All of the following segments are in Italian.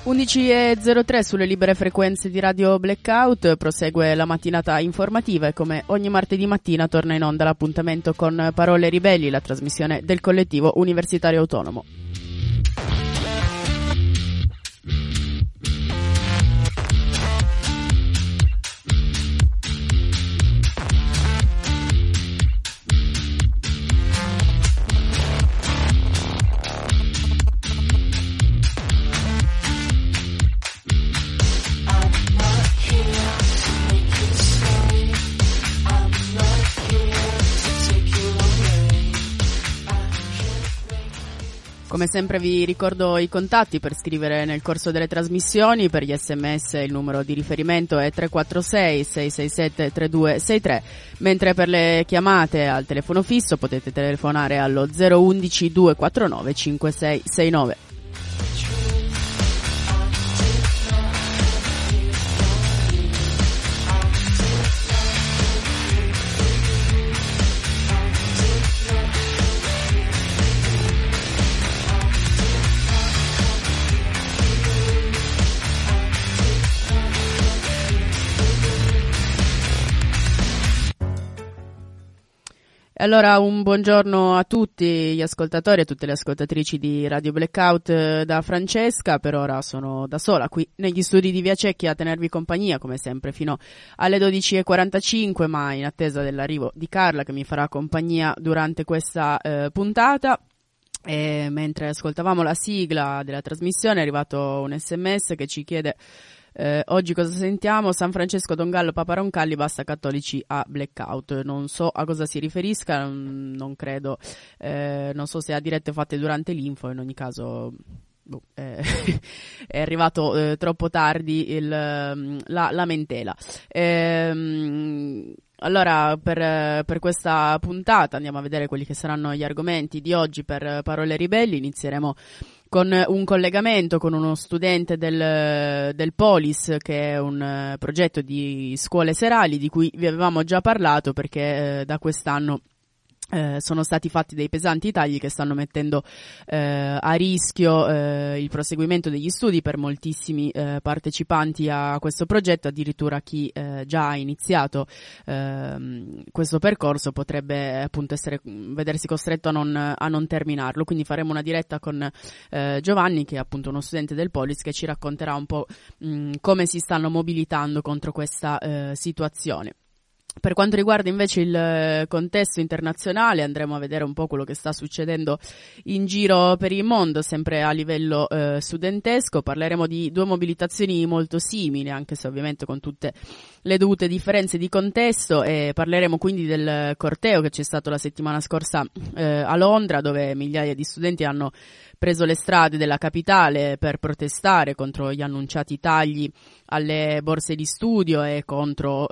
11.03 sulle libere frequenze di Radio Blackout, prosegue la mattinata informativa e come ogni martedì mattina torna in onda l'appuntamento con Parole Ribelli, la trasmissione del collettivo universitario autonomo. Come sempre vi ricordo i contatti per scrivere nel corso delle trasmissioni. Per gli sms il numero di riferimento è 346 667 3263, mentre per le chiamate al telefono fisso potete telefonare allo 011 249 5669. Allora un buongiorno a tutti gli ascoltatori e a tutte le ascoltatrici di Radio Blackout da Francesca. Per ora sono da sola qui negli studi di Via Cecchia a tenervi compagnia come sempre fino alle 12.45, ma in attesa dell'arrivo di Carla che mi farà compagnia durante questa puntata. E mentre ascoltavamo la sigla della trasmissione è arrivato un sms che ci chiede oggi cosa sentiamo? San Francesco Don Gallo Papa Roncalli, basta cattolici a Blackout. Non so a cosa si riferisca, non credo, non so se ha dirette fatte durante l'info, in ogni caso è arrivato troppo tardi la lamentela. Allora per questa puntata andiamo a vedere quelli che saranno gli argomenti di oggi per Parole Ribelli. Inizieremo con un collegamento con uno studente del Polis, che è un progetto di scuole serali di cui vi avevamo già parlato, perché da quest'anno sono stati fatti dei pesanti tagli che stanno mettendo a rischio il proseguimento degli studi per moltissimi partecipanti a questo progetto. Addirittura chi già ha iniziato questo percorso potrebbe appunto vedersi costretto a non terminarlo. Quindi faremo una diretta con Giovanni, che è appunto uno studente del Polis, che ci racconterà un po' come si stanno mobilitando contro questa situazione. Per quanto riguarda invece il contesto internazionale, andremo a vedere un po' quello che sta succedendo in giro per il mondo, sempre a livello studentesco. Parleremo di due mobilitazioni molto simili, anche se ovviamente con tutte le dovute differenze di contesto, e parleremo quindi del corteo che c'è stato la settimana scorsa a Londra, dove migliaia di studenti hanno preso le strade della capitale per protestare contro gli annunciati tagli alle borse di studio e contro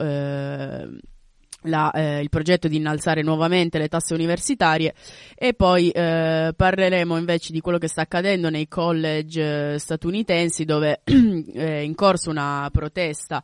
il progetto di innalzare nuovamente le tasse universitarie. E poi parleremo invece di quello che sta accadendo nei college statunitensi, dove è in corso una protesta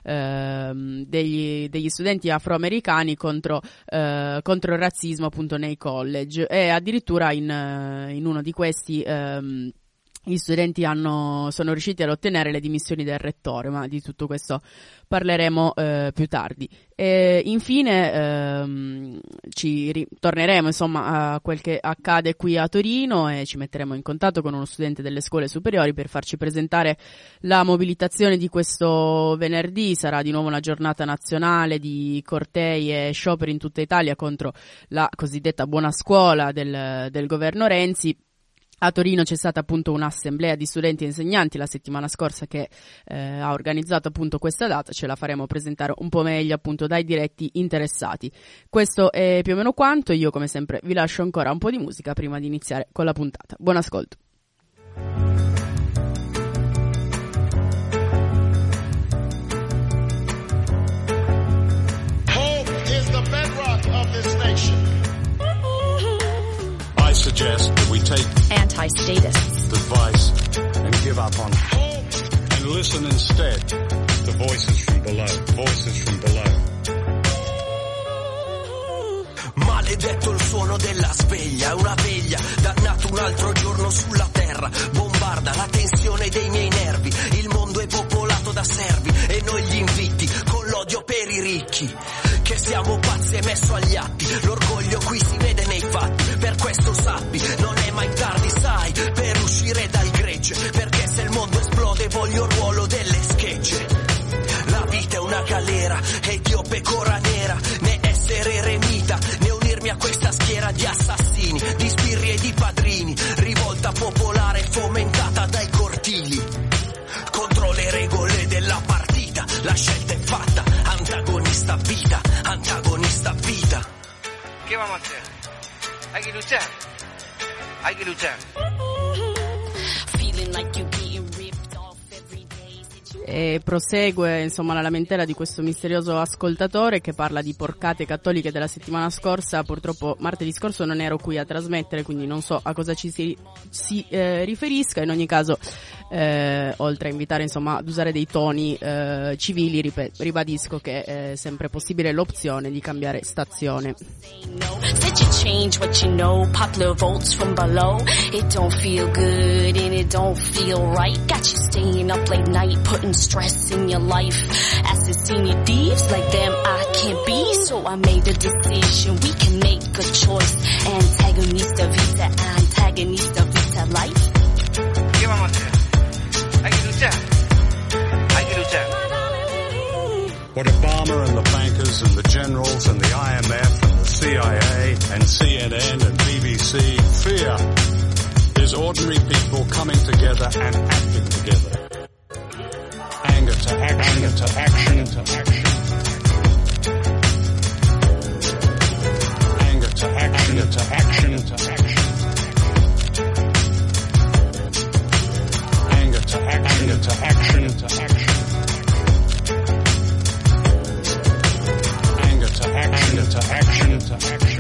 degli studenti afroamericani contro il razzismo appunto nei college, e addirittura in uno di questi gli studenti sono riusciti ad ottenere le dimissioni del rettore, ma di tutto questo parleremo più tardi. E infine torneremo insomma a quel che accade qui a Torino, e ci metteremo in contatto con uno studente delle scuole superiori per farci presentare la mobilitazione di questo venerdì. Sarà di nuovo una giornata nazionale di cortei e scioperi in tutta Italia contro la cosiddetta buona scuola del governo Renzi. A Torino c'è stata appunto un'assemblea di studenti e insegnanti la settimana scorsa che ha organizzato appunto questa data. Ce la faremo presentare un po' meglio appunto dai diretti interessati. Questo è più o meno quanto. Io come sempre vi lascio ancora un po' di musica prima di iniziare con la puntata. Buon ascolto. Hope is the bedrock of this nation. I suggest that we take anti-statists advice and give up on hope and listen instead to voices from below. Voices from below. Maledetto il suono della sveglia, una veglia, dannato un altro giorno sulla terra, bombarda la tensione dei miei nervi, siamo pazzi e messo agli atti. L'orgoglio qui si vede nei fatti, per questo sappi, non è mai tardi, sai, per uscire dal gregge, perché se il mondo esplode voglio il ruolo delle schegge. La vita è una galera ed io pecora nera, né essere eremita, né unirmi a questa schiera di assassini, di sbirri e di padrini, rivolta popolare fomentata dai cortili. Contro le regole della partita, la scelta è fatta, antagonista vita, antagonista vita. ¿Qué vamos a hacer? Hay que luchar. Hay que luchar. E prosegue insomma la lamentela di questo misterioso ascoltatore che parla di porcate cattoliche della settimana scorsa. Purtroppo martedì scorso non ero qui a trasmettere, quindi non so a cosa ci si riferisca. In ogni caso, oltre a invitare insomma ad usare dei toni civili, ribadisco che è sempre possibile l'opzione di cambiare stazione. Said you change what you know, popular votes from below. It don't feel good and it don't feel right. Got you staying up late night, putting stress in your life. Assassini thieves like them I can't be, so I made a decision. We can make a choice. Antagonista vita, antagonista vita life. ¿Qué vamos a hacer? Hay que luchar. Hay que luchar. What Obama and the bankers and the generals and the IMF and the CIA and CNN and BBC fear is ordinary people coming together and acting together. Anger to action, anger to action, to action. Anger to action, anger to action, to action. Anger to action, anger to action, to action. Anger to action, to action, to action.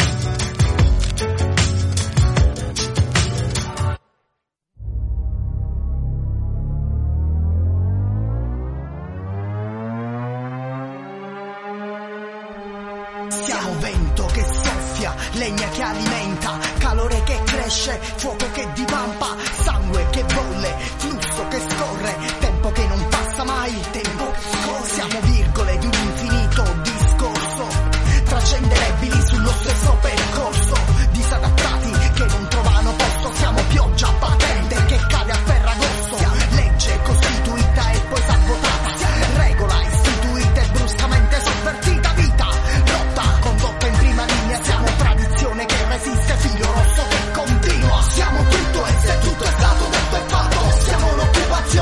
Siamo vento che soffia, legna che alimenta, calore che cresce, fuoco che divampa, sangue che bolle, flusso che scorre, tempo che non passa mai, tempo che scorre. Siamo virgole di un infinito discorso, trascenderebili sullo stesso percorso, disadattati che non trovano posto. Siamo pioggia patente che cade a Ferragosto, legge costituita e poi sabotata, regola istituita e bruscamente sovvertita, vita lotta condotta in prima linea. Siamo tradizione che resiste, figlio rosso che continua. Siamo tutto e se tutto è stato detto e fatto, siamo l'occupazione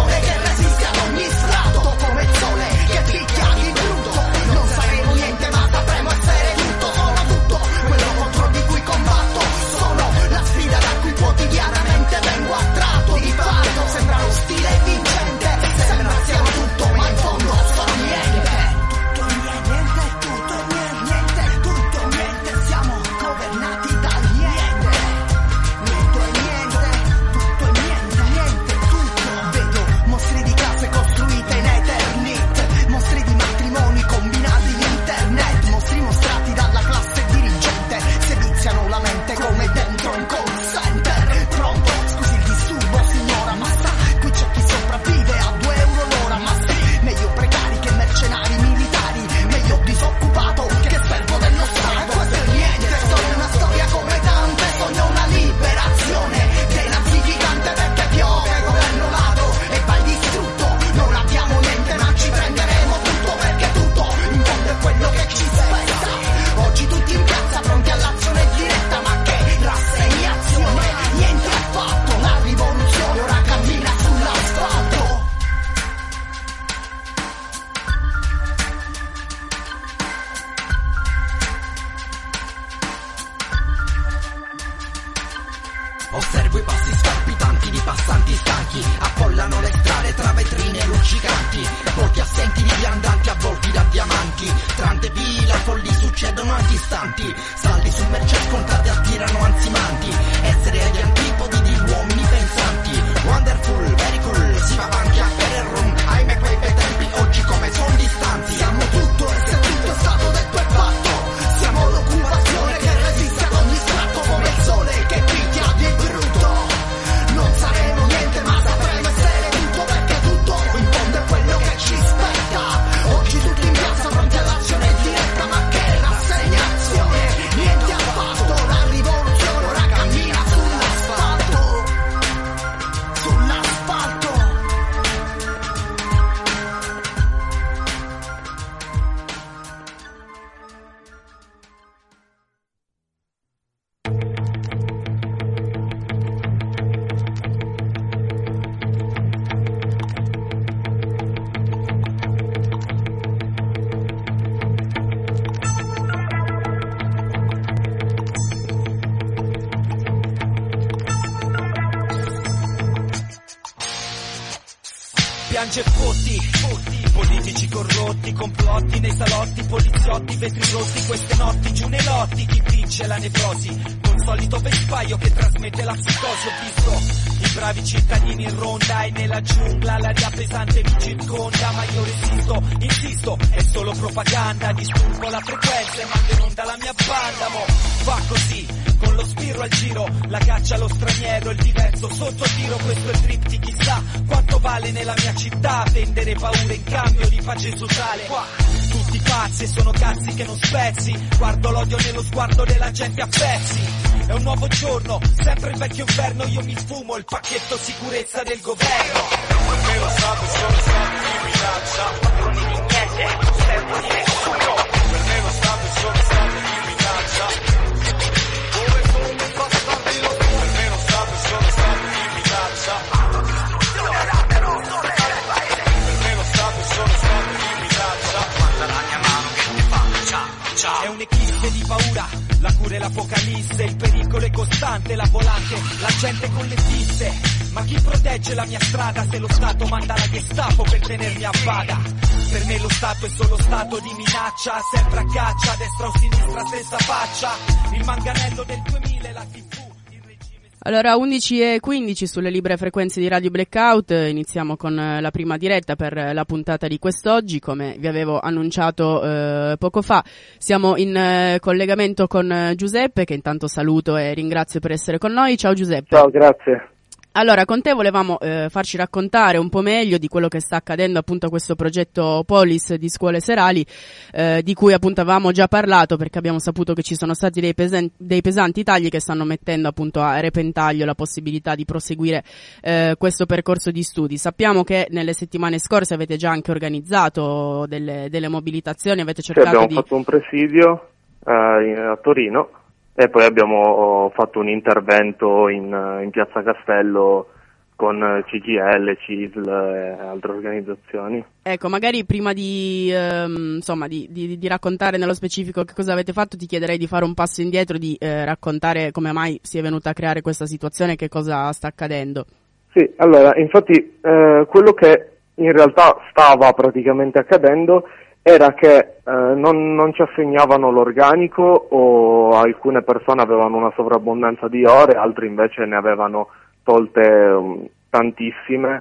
piange fotti, politici corrotti, complotti nei salotti, poliziotti, vetri rotti, queste notti giù nei lotti, chi vince la nevrosi, col solito vespaio che trasmette la psicosi, ho visto i bravi cittadini in ronda e nella giungla l'aria pesante mi circonda, ma io resisto, insisto, è solo propaganda, disturbo la frequenza e mando in onda la mia banda, mo fa così, con lo spirro al giro, la caccia allo straniero, il diverso sotto tiro, questo è il tripti, chissà quanto vale nella mia città, vendere paure in cambio di pace sociale, qua tutti pazzi e sono cazzi che non spezzi, guardo l'odio nello sguardo della gente a pezzi. È un nuovo giorno, sempre il vecchio inverno, io mi fumo il pacchetto sicurezza del governo. Per me lo Stato sono stati chi minaccia, padroni di niente, servo di nessuno. per me lo Stato sono stati chi minaccia, dove sono i bastardi lo so. Per me lo Stato sono stati chi minaccia, per me lo Stato sono stati chi minaccia. Guarda la mia mano che ti faccia, ciao. È un'eclisse di paura, la cura e l'apocalisse, il pericolo è costante, la volante, la gente con le fisse. Ma chi protegge la mia strada se lo Stato manda la Gestapo per tenermi a bada? Per me lo Stato è solo stato di minaccia, sempre a caccia, destra o sinistra stessa faccia. Il manganello del 2000 e la TV. Allora, 11:15 sulle libere frequenze di Radio Blackout, iniziamo con la prima diretta per la puntata di quest'oggi, come vi avevo annunciato poco fa. Siamo in collegamento con Giuseppe, che intanto saluto e ringrazio per essere con noi. Ciao Giuseppe. Ciao, grazie. Allora, con te volevamo farci raccontare un po' meglio di quello che sta accadendo appunto a questo progetto Polis di scuole serali, di cui appunto avevamo già parlato, perché abbiamo saputo che ci sono stati dei pesanti tagli che stanno mettendo appunto a repentaglio la possibilità di proseguire questo percorso di studi. Sappiamo che nelle settimane scorse avete già anche organizzato delle mobilitazioni, avete cercato abbiamo fatto un presidio a Torino. E poi abbiamo fatto un intervento in Piazza Castello con CGIL, CISL e altre organizzazioni. Ecco, magari prima di raccontare nello specifico che cosa avete fatto, ti chiederei di fare un passo indietro, di raccontare come mai si è venuta a creare questa situazione e che cosa sta accadendo. Sì, allora, infatti quello che in realtà stava praticamente accadendo era che non ci assegnavano l'organico, o alcune persone avevano una sovrabbondanza di ore, altri invece ne avevano tolte tantissime,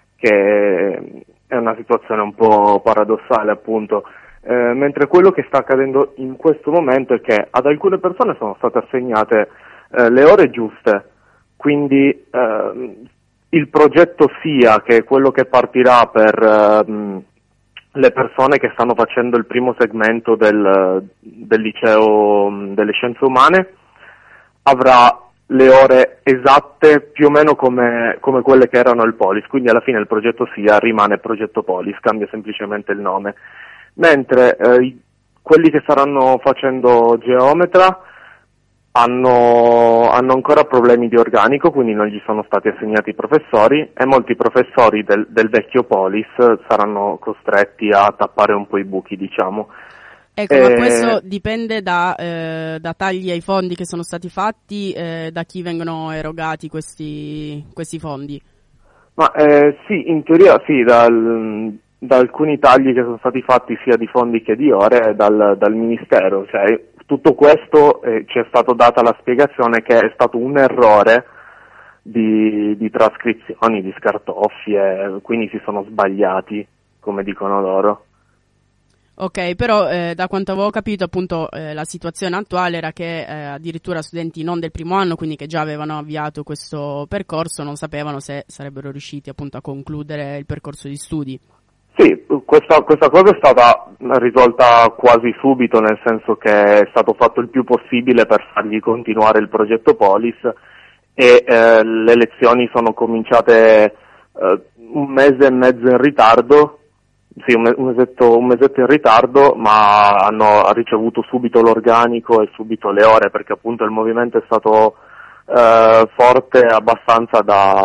che è una situazione un po' paradossale appunto, mentre quello che sta accadendo in questo momento è che ad alcune persone sono state assegnate le ore giuste, quindi il progetto SIA, che è quello che partirà per le persone che stanno facendo il primo segmento del liceo delle scienze umane, avrà le ore esatte più o meno come quelle che erano il Polis, quindi alla fine il progetto SIA rimane progetto Polis, cambia semplicemente il nome, mentre quelli che staranno facendo geometra hanno ancora problemi di organico, quindi non gli sono stati assegnati i professori, e molti professori del vecchio Polis saranno costretti a tappare un po' i buchi, diciamo. Ecco, ma questo dipende da tagli ai fondi che sono stati fatti, da chi vengono erogati questi fondi? Ma sì, in teoria sì, da alcuni tagli che sono stati fatti sia di fondi che di ore dal Ministero, cioè tutto questo ci è stato data la spiegazione che è stato un errore di trascrizioni, di scartoffie, quindi si sono sbagliati, come dicono loro. Ok, però da quanto avevo capito appunto la situazione attuale era che addirittura studenti non del primo anno, quindi che già avevano avviato questo percorso, non sapevano se sarebbero riusciti appunto a concludere il percorso di studi. Sì, questa cosa è stata risolta quasi subito, nel senso che è stato fatto il più possibile per fargli continuare il progetto Polis, e le lezioni sono cominciate un mese e mezzo in ritardo, sì, un mesetto in ritardo, ma hanno ricevuto subito l'organico e subito le ore, perché appunto il movimento è stato forte abbastanza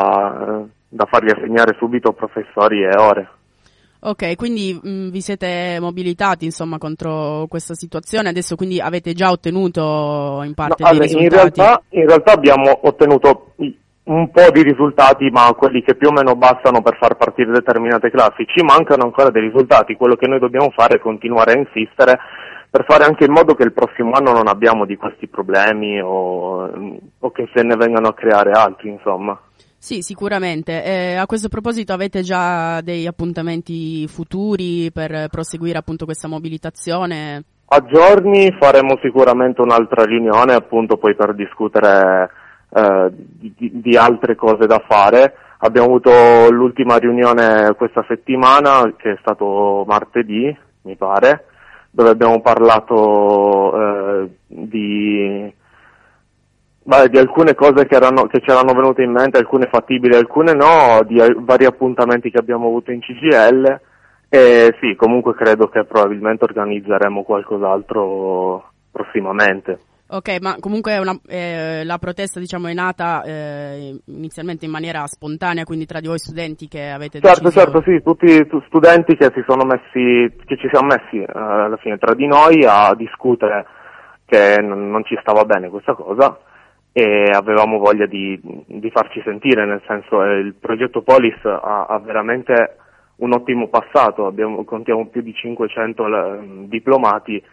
da fargli assegnare subito professori e ore. Ok, quindi vi siete mobilitati insomma contro questa situazione, adesso quindi avete già ottenuto in parte dei risultati? In realtà abbiamo ottenuto un po' di risultati, ma quelli che più o meno bastano per far partire determinate classi. Ci mancano ancora dei risultati, quello che noi dobbiamo fare è continuare a insistere per fare anche in modo che il prossimo anno non abbiamo di questi problemi o che se ne vengano a creare altri, insomma. Sì, sicuramente. A questo proposito avete già dei appuntamenti futuri per proseguire appunto questa mobilitazione? A giorni faremo sicuramente un'altra riunione, appunto poi per discutere di altre cose da fare. Abbiamo avuto l'ultima riunione questa settimana, che è stato martedì, mi pare, dove abbiamo parlato di alcune cose che ci erano venute in mente, alcune fattibili, alcune no, di vari appuntamenti che abbiamo avuto in CGIL, e sì, comunque credo che probabilmente organizzeremo qualcos'altro prossimamente. Ok, ma comunque la protesta, diciamo, è nata inizialmente in maniera spontanea, quindi tra di voi studenti che avete deciso... Certo, sì, tutti studenti che ci siamo messi alla fine tra di noi a discutere che non ci stava bene questa cosa, e avevamo voglia di farci sentire, nel senso il progetto Polis ha veramente un ottimo passato, contiamo più di 500 diplomati,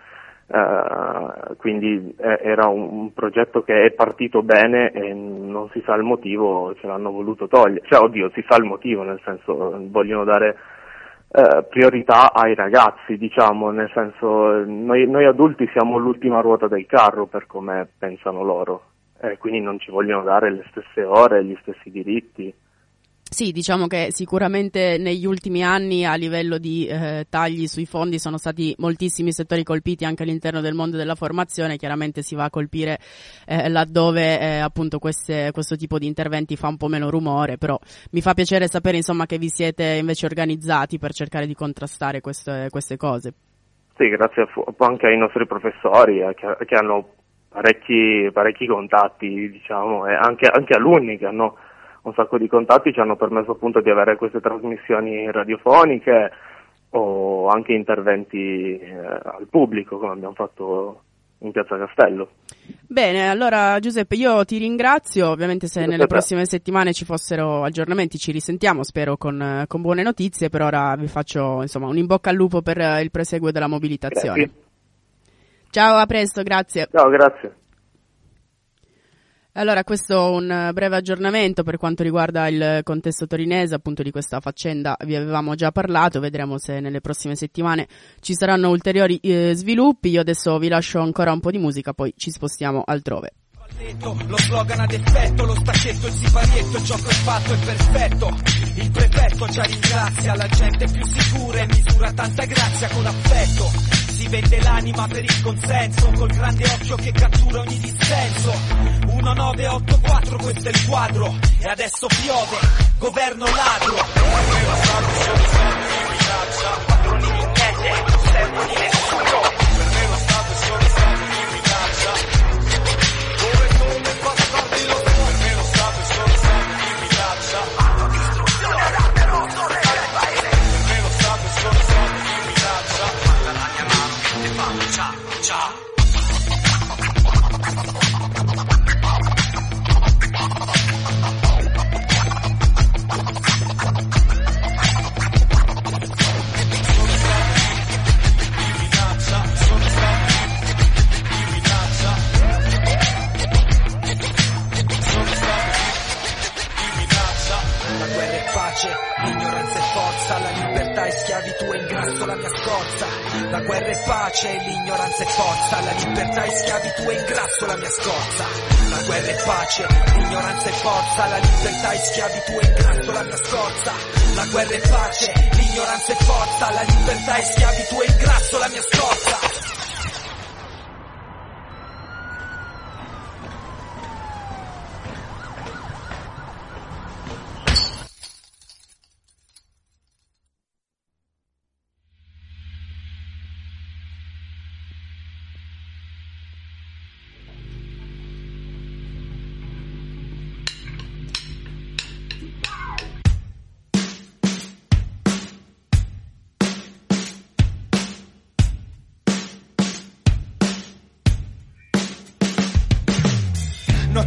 quindi era un progetto che è partito bene e non si sa il motivo, ce l'hanno voluto togliere, si sa il motivo, nel senso vogliono dare priorità ai ragazzi, diciamo, nel senso noi adulti siamo l'ultima ruota del carro per come pensano loro, quindi non ci vogliono dare le stesse ore, gli stessi diritti. Sì, diciamo che sicuramente negli ultimi anni a livello di tagli sui fondi sono stati moltissimi settori colpiti anche all'interno del mondo della formazione. Chiaramente si va a colpire laddove appunto questo tipo di interventi fa un po' meno rumore, però mi fa piacere sapere insomma che vi siete invece organizzati per cercare di contrastare queste cose. Sì, grazie anche ai nostri professori che hanno parecchi contatti, diciamo, e anche alunni che hanno un sacco di contatti, ci hanno permesso appunto di avere queste trasmissioni radiofoniche o anche interventi al pubblico, come abbiamo fatto in Piazza Castello. Bene, allora Giuseppe, io ti ringrazio, ovviamente se nelle prossime settimane ci fossero aggiornamenti ci risentiamo, spero con buone notizie. Per ora vi faccio insomma un in bocca al lupo per il proseguo della mobilitazione. Grazie. Ciao, a presto, grazie. Ciao, grazie. Allora, questo è un breve aggiornamento per quanto riguarda il contesto torinese, appunto di questa faccenda vi avevamo già parlato, vedremo se nelle prossime settimane ci saranno ulteriori sviluppi. Io adesso vi lascio ancora un po' di musica, poi ci spostiamo altrove. Lo slogan ad effetto, lo stacchetto, il siparietto, il gioco è fatto, è perfetto. Il prefetto già ringrazia la gente più sicura e misura tanta grazia con affetto. Si vende l'anima per il consenso, col grande occhio che cattura ogni dissenso. 1984, questo è il quadro, e adesso piove, governo ladro. Padroni di niente, non servo di nessuno. Per me lo Stato è solo soldi di minaccia. Dove come bastardi lo so. Per me lo Stato è solo soldi di minaccia. Distruzione arte rosso del paese. Per me lo Stato è solo soldi di minaccia. Manda la mia mano che te fa ciao, ciao. L'ignoranza è forza, la libertà è schiavitù e ingrasso la mia scorza. La guerra è pace, l'ignoranza è forza, la libertà è schiavitù e ingrasso la mia scorza. La guerra è pace, l'ignoranza è forza, la libertà è schiavitù e ingrasso la mia scorza. La guerra è pace, l'ignoranza è forza, la libertà è schiavitù e ingrasso la mia scorza.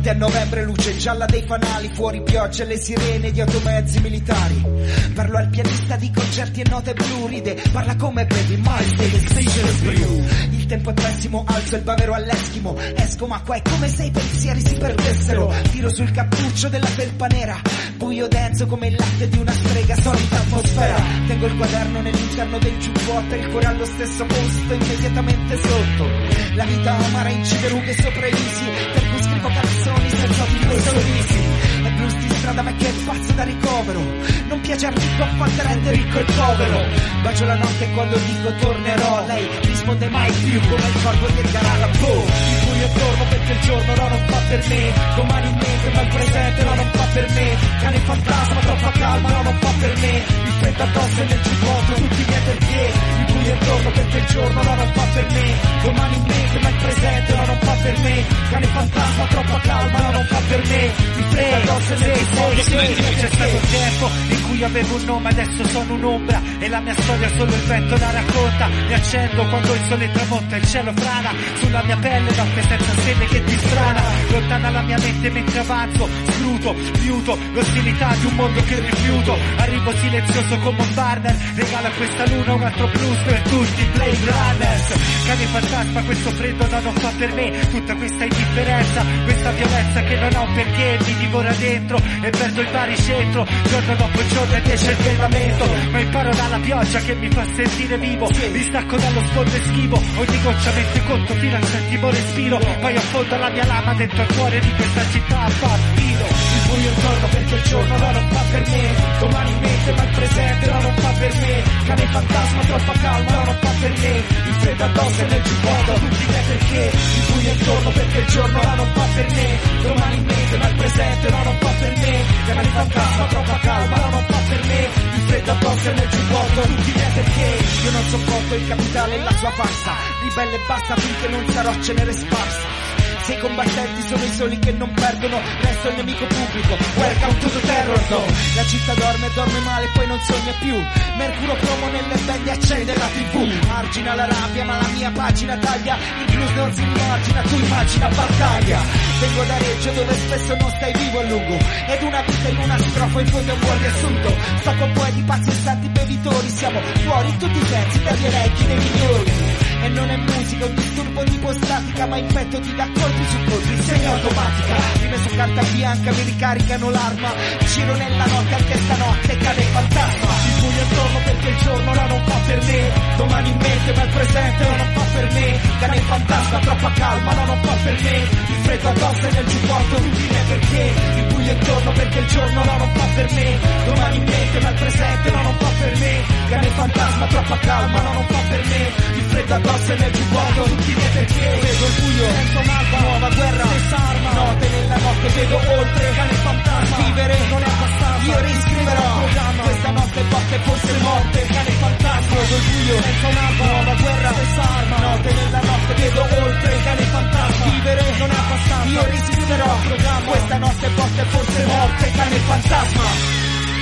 Notte a novembre, luce gialla dei fanali, fuori pioggia e le sirene di automezzi militari. Parlo al pianista di concerti e note blu, ride, parla come Baby Miles delle Stageless Brew. Il tempo è pessimo, alzo il bavero all'eschimo, esco ma qua è come se i pensieri si perdessero. Tiro sul cappuccio della felpa nera, buio denso come il latte di una strega, solita atmosfera. Tengo il quaderno nell'interno del giubbotto e il cuore allo stesso posto, immediatamente sotto. La vita amara incide rughe sopra i visi, per cui scrivo canzoni senza più sorrisi. È blues di strada ma che è pazzo da ricovero, non piace al ricco, affatta rende ricco il povero. Bacio la notte quando dico tornerò, lei risponde mai più come il corpo di Edgar Allan Poe. Il buio torno perché il giorno no, non fa per me, domani in mente ma il presente no, non fa per me. Cane fantasma, troppa calma no, non fa per me. Il freddo addosso e nel giubbotto tutti i miei perché. Il buio torno perché il giorno no, non fa per me, domani in mente ma il presente no, non fa per me. Cane fantasma, troppa calma no, non fa per me. Il freddo addosso e nel giubbotto tutti i miei perché. C'è stato un tempo in cui avevo un nome, adesso sono un'ombra e la mia storia solo il vento la racconta. Mi accendo quando il sole tramonta, il cielo frana sulla mia pelle, notte senza stelle che ti strana. Lontana la mia mente mentre avanzo, scruto, fiuto l'ostilità di un mondo che rifiuto. Arrivo silenzioso come un Barner, regala a questa luna un altro blues per tutti i Blade Runners. Cane fantasma, questo freddo no, non fa per me. Tutta questa indifferenza, questa violenza che non ha un perché, mi divora dentro e perdo il baricentro. Giorno dopo giorno è cervellamento, ma imparo dalla pioggia che mi fa sentire vivo. Mi stacco dallo sfondo e schivo, ogni goccia mette conto fino al settimo respiro. Poi affondo la mia lama dentro il cuore di questa città a partito. Il buio intorno perché il giorno no, non fa per me, domani in mente ma il presente no, non fa per me. Cane fantasma, troppa calma no, non fa per me. Il freddo addosso e nel giubbotto tutti i miei perché. Il buio intorno perché il giorno no, non fa per me, domani in mente ma il presente no, non fa per me. Cane fantasma, troppa calma no, non fa per me. Il freddo addosso e nel giubbotto tutti i miei perché. Io non sopporto il capitale e la sua farsa, ribelle e basta finché non sarò cenere sparsa. Se i combattenti sono i soli che non perdono, resto il nemico pubblico, welcome to the terror zone. La città dorme e dorme male poi non sogna più, mercurio cromo nelle belle accende la tv. Margina la rabbia ma la mia pagina taglia, il blues non si immagina, tu immagina battaglia. Vengo da Reggio dove spesso non stai vivo a lungo, ed una vita in una strofa in fondo è un buon riassunto. Sto con poeti pazzi e santi bevitori, siamo fuori tutti i pezzi dagli elenchi dei migliori. E non è musica, un disturbo tipo statica, ma in petto ti dà colpi su colpi, segna automatica. Rime su carta bianca mi ricaricano l'arma, giro nella notte anche stanotte cade il fantasma. Il buio attorno perché il giorno no, non fa per me, domani in mente ma il presente no, non fa per me. Cane il fantasma, troppa calma no, non fa per me. Il freddo addosso e nel giubbotto tutti i miei perché. Il buio attorno perché il giorno no, non fa per me, domani in mente ma il presente no, non fa per me. Cane il fantasma, troppa calma no, non fa per me. Il freddo addosso e nel giubbotto tutti i miei perché. Vedo il buio, sento un'alba, nuova guerra, stessa arma, note nella notte vedo oltre. Cane fantasma, vivere non è abbastanza, io riscriverò programma. Questa notte botte forse morte. Cane fantasma, vedo il buio, sento un'alba, nuova guerra, stessa arma, note nella notte vedo oltre. Cane fantasma, vivere non è abbastanza, io riscriverò programma. Questa notte botte forse morte. Cane fantasma.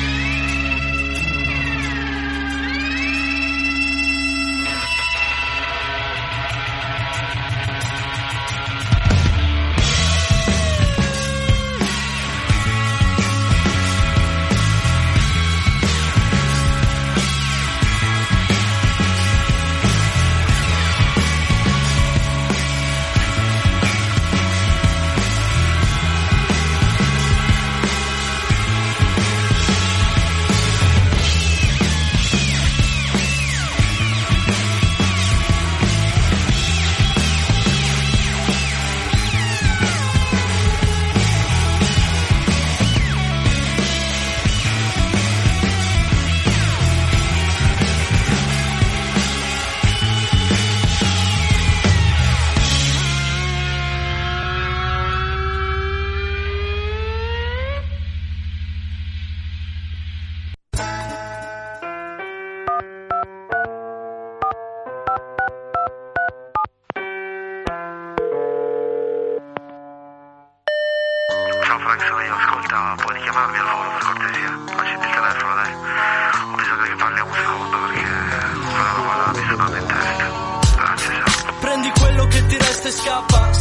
Frank, sono io, ascolta, puoi richiamarmi al volo per cortesia? Accendi il telefono, dai. Ho bisogno che parli un secondo perché quella roba là mi sta dando in testa. Grazie, ciao. Prendi quello che ti resta e scappa.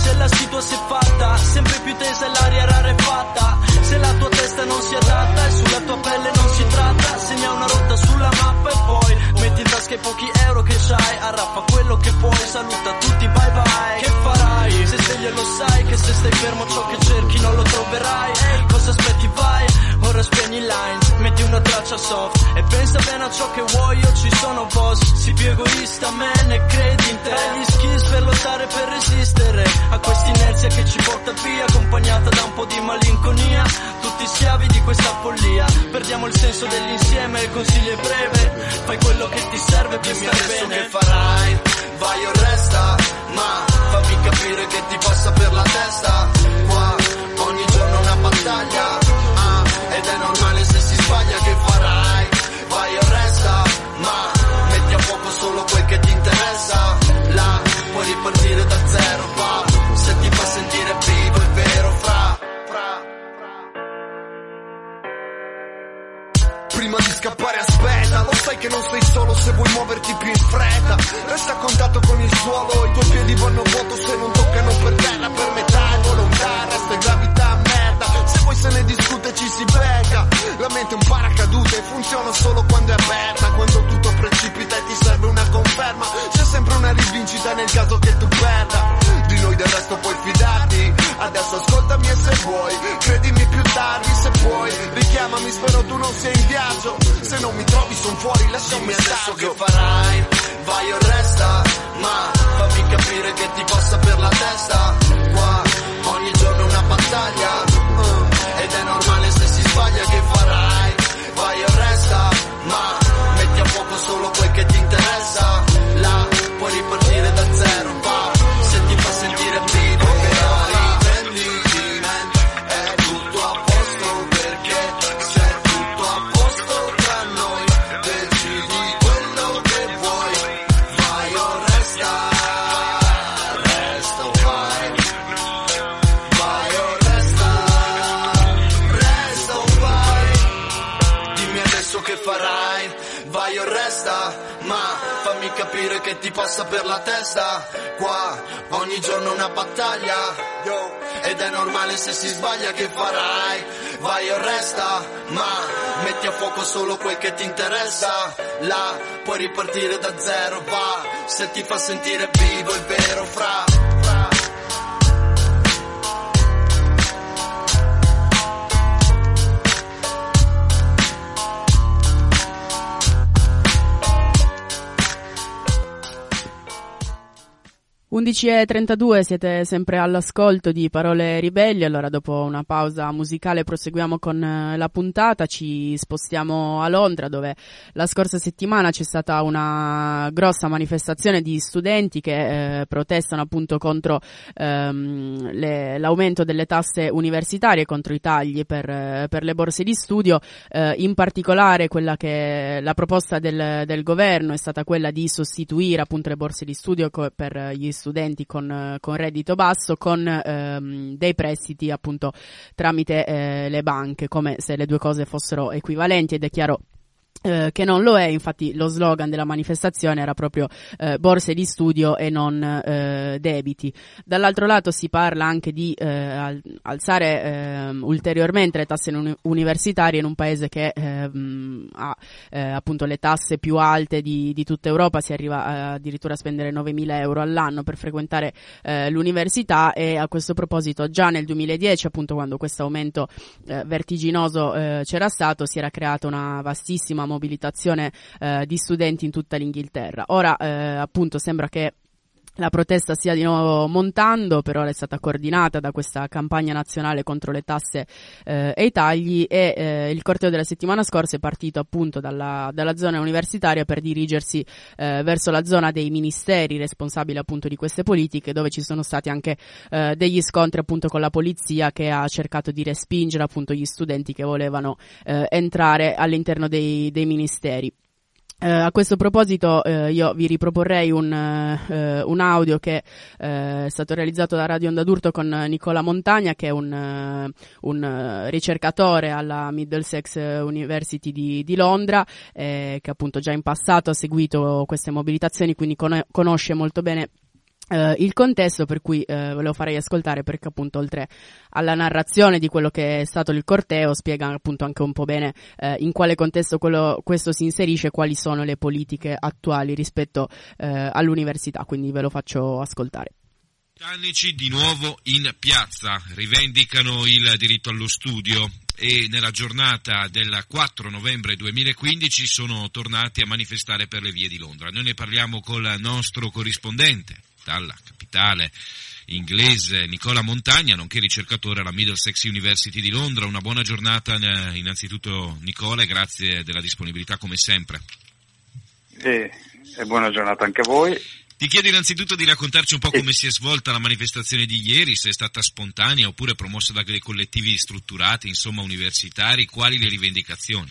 se la situazione è fatta, sempre più tesa e l'aria rarefatta. Se la tua testa non si adatta e sulla tua pelle non si tratta, segna una rotta sulla mappa e poi metti in tasca i pochi euro che c'hai, arrappa quello che puoi, saluta tutti, bye bye. Che farai? Se sveglio lo sai che se stai fermo ciò che cerchi non lo troverai. Ehi, cosa aspetti? Vai, ora spegni il lines, metti una traccia soft e pensa bene a ciò che vuoi. Io ci sono boss, si più egoista man e credi in te. Hai gli skills per lottare, per resistere a questa inerzia che ci porta via, accompagnata da un po' di malinconia. Tutti schiavi di questa follia, perdiamo il senso dell'insieme. Il consiglio è breve, fai quello che ti serve per stare bene. Che farai? Vai o resta, ma fammi capire che ti passa per la testa. Qua ogni giorno una battaglia, ed è normale se si sbaglia. Che farai? Vai o resta, ma metti a fuoco solo quel che ti interessa. Là puoi ripartire da zero, va, se ti fa sentire vivo è vero, fra. Prima di scappare aspetta, lo sai che non sei solo se vuoi muoverti più in fretta. Resta a contatto con il suolo, i tuoi piedi vanno a vuoto se non toccano per terra. Per metà è volontà, resta è gravità, merda. Se poi se ne discute ci si becca. La mente è un paracadute, funziona solo quando è aperta. Quando tutto precipita e ti serve una conferma, c'è sempre una rivincita nel caso che tu perda. Di noi del resto puoi fidarti, adesso ascoltami e se vuoi credimi più tardi, se puoi richiamami, spero tu non sia in viaggio. Se non mi trovi son fuori, lascia un messaggio. Che farai? Vai o resta, ma fammi capire che ti passa per la testa. Qua ogni giorno una battaglia, ed è normale se si sbaglia. Che farai? Vai o resta, ma metti a fuoco solo quel che ti interessa. Là puoi ripartire da zero, va, se ti fa sentire vivo. È tutto a posto perché c'è tutto a posto tra noi. Decidi quello che vuoi, vai o resta, resta o vai, vai o resta, resta o vai. Dimmi adesso che farai, vai o resta, ma fammi capire che ti passa per la testa. Qua ogni giorno una battaglia, ed è normale se si sbaglia. Che farai? Vai o resta, ma metti a fuoco solo quel che ti interessa. Là puoi ripartire da zero, va, se ti fa sentire vivo è vero, fra. 11:32, siete sempre all'ascolto di Parole Ribelli. Allora, dopo una pausa musicale proseguiamo con la puntata, ci spostiamo a Londra, dove la scorsa settimana c'è stata una grossa manifestazione di studenti che protestano appunto contro l'aumento delle tasse universitarie, contro i tagli per le borse di studio. In particolare quella che la proposta del governo è stata quella di sostituire appunto le borse di studio per gli studenti con reddito basso con dei prestiti appunto tramite le banche, come se le due cose fossero equivalenti, ed è chiaro che non lo è. Infatti lo slogan della manifestazione era proprio borse di studio e non debiti. Dall'altro lato si parla anche di alzare ulteriormente le tasse universitarie in un paese che ha appunto le tasse più alte di tutta Europa. Si arriva addirittura a spendere 9.000 euro all'anno per frequentare l'università, e a questo proposito già nel 2010, appunto quando questo aumento vertiginoso c'era stato, si era creata una vastissima mobilitazione di studenti in tutta l'Inghilterra. Ora appunto sembra che la protesta stia di nuovo montando, però è stata coordinata da questa campagna nazionale contro le tasse e i tagli, e il corteo della settimana scorsa è partito appunto dalla zona universitaria per dirigersi verso la zona dei ministeri responsabili appunto di queste politiche, dove ci sono stati anche degli scontri appunto con la polizia, che ha cercato di respingere appunto gli studenti che volevano entrare all'interno dei ministeri. A questo proposito io vi riproporrei un audio che è stato realizzato da Radio Onda d'Urto con Nicola Montagna, che è un ricercatore alla Middlesex University di Londra, che appunto già in passato ha seguito queste mobilitazioni, quindi conosce molto bene il contesto, per cui ve lo farei ascoltare, perché appunto oltre alla narrazione di quello che è stato il corteo spiega appunto anche un po' bene in quale contesto questo si inserisce, quali sono le politiche attuali rispetto all'università, quindi ve lo faccio ascoltare. Britannici di nuovo in piazza, rivendicano il diritto allo studio e nella giornata del 4 novembre 2015 sono tornati a manifestare per le vie di Londra. Noi ne parliamo col nostro corrispondente dalla capitale inglese Nicola Montagna, nonché ricercatore alla Middlesex University di Londra. Una buona giornata innanzitutto Nicola, e grazie della disponibilità come sempre. E buona giornata anche a voi. Ti chiedo innanzitutto di raccontarci un po' come si è svolta la manifestazione di ieri, se è stata spontanea oppure promossa da dei collettivi strutturati, insomma universitari, quali le rivendicazioni?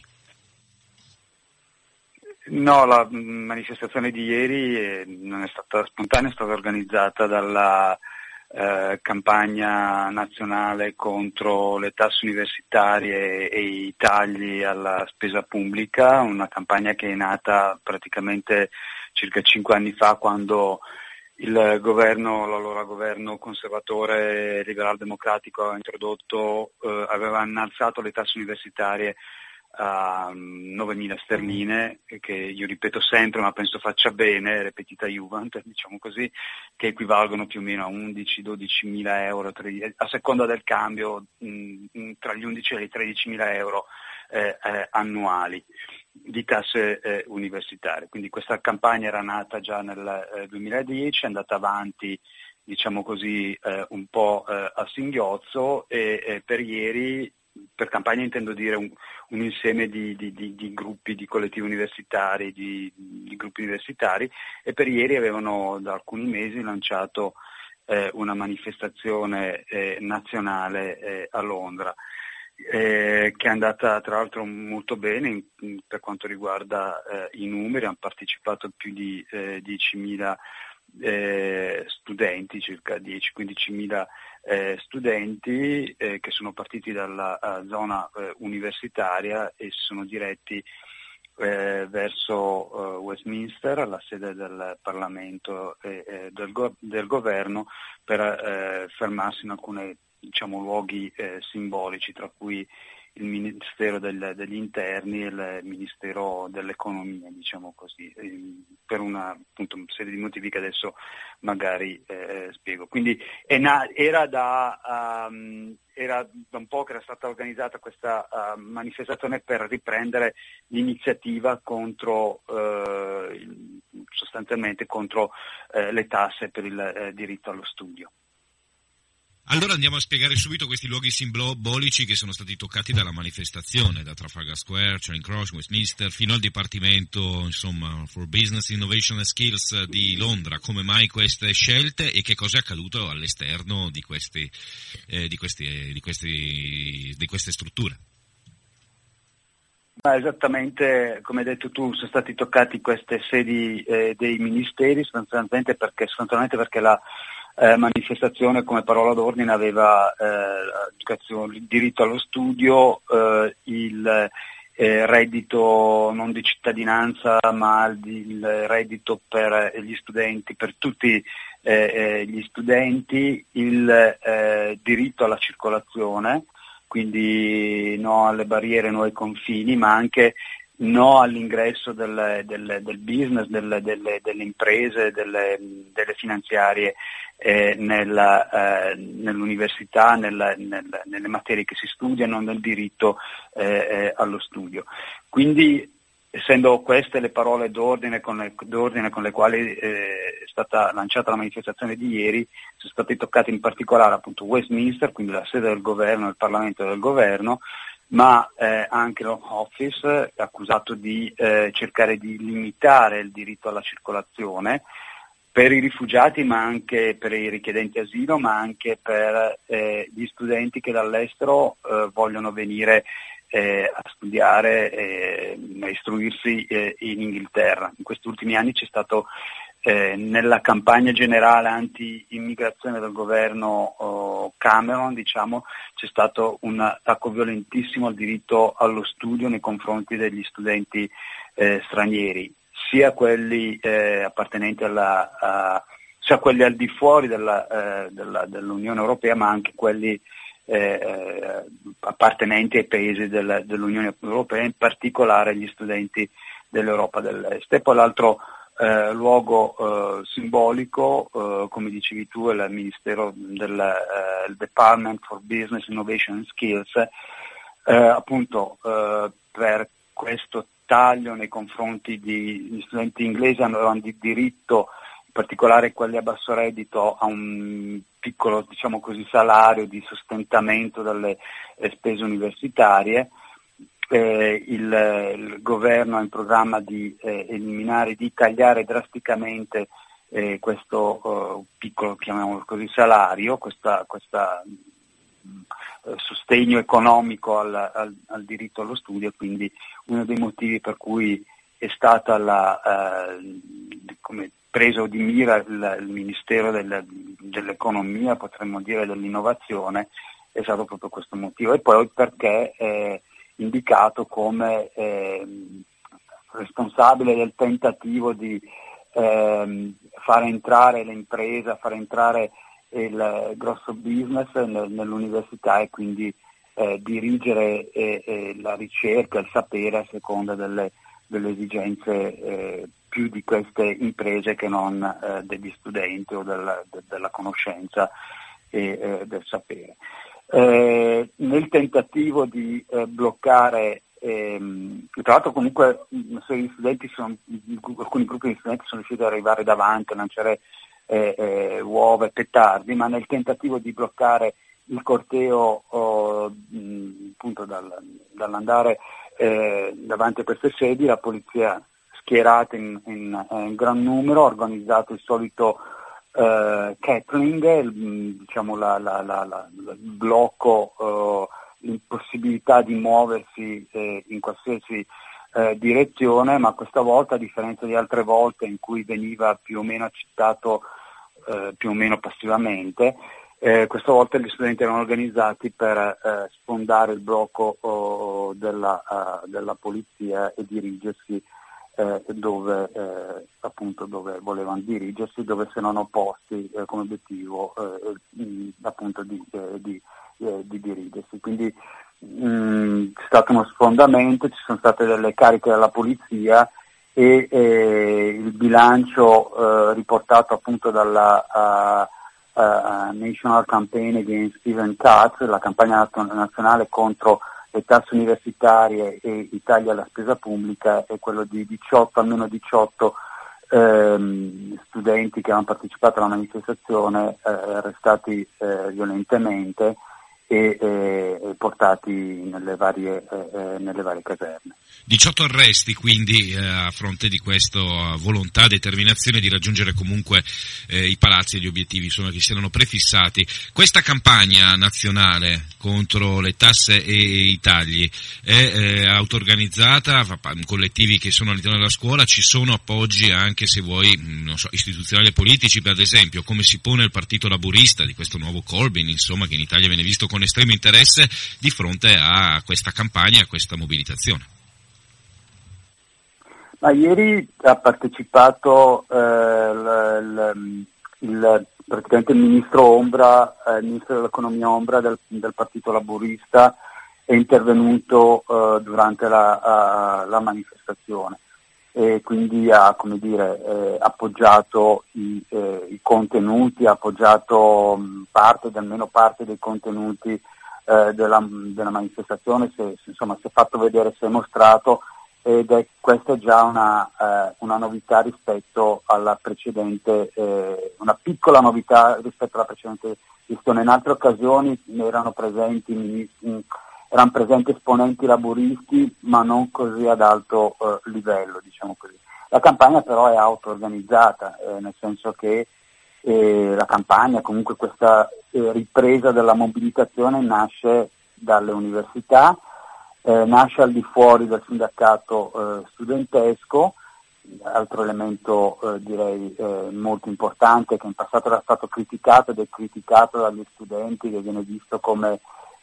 No, la manifestazione di ieri non è stata spontanea, è stata organizzata dalla campagna nazionale contro le tasse universitarie e i tagli alla spesa pubblica, una campagna che è nata praticamente circa 5 anni fa, quando l'allora governo conservatore liberal democratico aveva innalzato le tasse universitarie a 9.000 sterline, che io ripeto sempre, ma penso faccia bene, repetita Juvent, diciamo così, che equivalgono più o meno a 11-12.000 euro, a seconda del cambio, tra gli 11 e i 13.000 euro annuali di tasse universitarie. Quindi questa campagna era nata già nel 2010, è andata avanti, diciamo così, un po' a singhiozzo, e per ieri, per campagna intendo dire un insieme di gruppi, di collettivi universitari, di gruppi universitari, e per ieri avevano da alcuni mesi lanciato una manifestazione nazionale a Londra, che è andata tra l'altro molto bene per quanto riguarda i numeri. Hanno partecipato più di 10.000 studenti, circa 10-15.000 studenti che sono partiti dalla zona universitaria e sono diretti verso Westminster, la sede del Parlamento e del governo, per fermarsi in alcune, diciamo, luoghi simbolici, tra cui il Ministero degli Interni e il Ministero dell'Economia, diciamo così, per una serie di motivi che adesso magari spiego. Quindi era da un po' che era stata organizzata questa manifestazione per riprendere l'iniziativa sostanzialmente contro le tasse per il diritto allo studio. Allora andiamo a spiegare subito questi luoghi simbolici che sono stati toccati dalla manifestazione, da Trafalgar Square, Charing Cross, Westminster, fino al Dipartimento, insomma, for Business, Innovation and Skills di Londra. Come mai queste scelte e che cosa è accaduto all'esterno di queste strutture? Esattamente come hai detto tu, sono stati toccati queste sedi dei ministeri, sostanzialmente perché la manifestazione come parola d'ordine aveva il diritto allo studio, il reddito non di cittadinanza, ma il reddito per gli studenti, per tutti gli studenti, il diritto alla circolazione, quindi no alle barriere, no ai confini, ma anche no all'ingresso del business, delle imprese, delle finanziarie nell'università, nelle materie che si studiano, nel diritto allo studio. Quindi, essendo queste le parole d'ordine con le quali è stata lanciata la manifestazione di ieri, sono stati toccati in particolare appunto Westminster, quindi la sede del governo, il Parlamento del governo, ma anche l'Home Office, accusato di cercare di limitare il diritto alla circolazione per i rifugiati, ma anche per i richiedenti asilo, ma anche per gli studenti che dall'estero vogliono venire a studiare, a istruirsi in Inghilterra. In questi ultimi anni c'è stato nella campagna generale anti-immigrazione del governo Cameron, diciamo, c'è stato un attacco violentissimo al diritto allo studio nei confronti degli studenti stranieri, sia quelli appartenenti alla sia quelli al di fuori dell'Unione Europea, ma anche quelli appartenenti ai paesi dell'Unione Europea, in particolare gli studenti dell'Europa dell'Est. E poi l'altro luogo simbolico, come dicevi tu, è il Ministero del Department for Business, Innovation and Skills, appunto per questo taglio nei confronti degli studenti inglesi avevano di diritto, in particolare quelli a basso reddito, a un piccolo, diciamo così, salario di sostentamento delle spese universitarie. Il governo ha in programma di eliminare, di tagliare drasticamente questo piccolo, chiamiamolo così, salario, questa sostegno economico al diritto allo studio, quindi uno dei motivi per cui è stata come preso di mira il Ministero dell'Economia, potremmo dire dell'Innovazione, è stato proprio questo motivo. E poi perché è indicato come responsabile del tentativo di fare entrare le imprese, fare entrare il grosso business nell'università e quindi dirigere la ricerca, il sapere a seconda delle esigenze più di queste imprese che non degli studenti o della conoscenza e del sapere. Nel tentativo di bloccare, tra l'altro comunque gli studenti alcuni gruppi di studenti sono riusciti ad arrivare davanti a lanciare uova e petardi, ma nel tentativo di bloccare il corteo appunto dall'andare davanti a queste sedi, la polizia schierata in gran numero ha organizzato il solito Catling, diciamo il blocco, l'impossibilità di muoversi in qualsiasi direzione, ma questa volta, a differenza di altre volte in cui veniva più o meno accettato più o meno passivamente, questa volta gli studenti erano organizzati per sfondare il blocco della polizia e dirigersi dove volevano dirigersi, dove si erano posti come obiettivo appunto di dirigersi. Quindi c'è stato uno sfondamento, ci sono state delle cariche della polizia e il bilancio riportato appunto dalla National Campaign Against Student Cuts, la campagna nazionale contro le tasse universitarie e i tagli alla spesa pubblica, è quello di almeno 18 studenti che hanno partecipato alla manifestazione arrestati violentemente e portati nelle varie caserme. 18 arresti quindi a fronte di questa volontà, determinazione di raggiungere comunque i palazzi e gli obiettivi insomma, che si erano prefissati. Questa campagna nazionale contro le tasse e i tagli è auto-organizzata, collettivi che sono all'interno della scuola, ci sono appoggi anche, se vuoi, non so, istituzionali e politici, per ad esempio come si pone il partito laburista di questo nuovo Corbyn, insomma, che in Italia viene visto con estremo interesse di fronte a questa campagna e a questa mobilitazione. Ma ieri ha partecipato praticamente il ministro Ombra, il ministro dell'economia Ombra del partito laburista, è intervenuto durante la manifestazione e quindi ha, come dire, appoggiato i contenuti, ha appoggiato almeno parte dei contenuti della manifestazione, si è fatto vedere, si è mostrato, ed questa è già una novità rispetto alla precedente, una piccola novità rispetto alla precedente edizione. In altre occasioni erano presenti esponenti laburisti, ma non così ad alto livello, diciamo così. La campagna però è auto-organizzata, nel senso che la campagna, comunque questa ripresa della mobilitazione, nasce dalle università, nasce al di fuori del sindacato studentesco. Altro elemento direi molto importante, che in passato era stato criticato ed è criticato dagli studenti, che viene visto come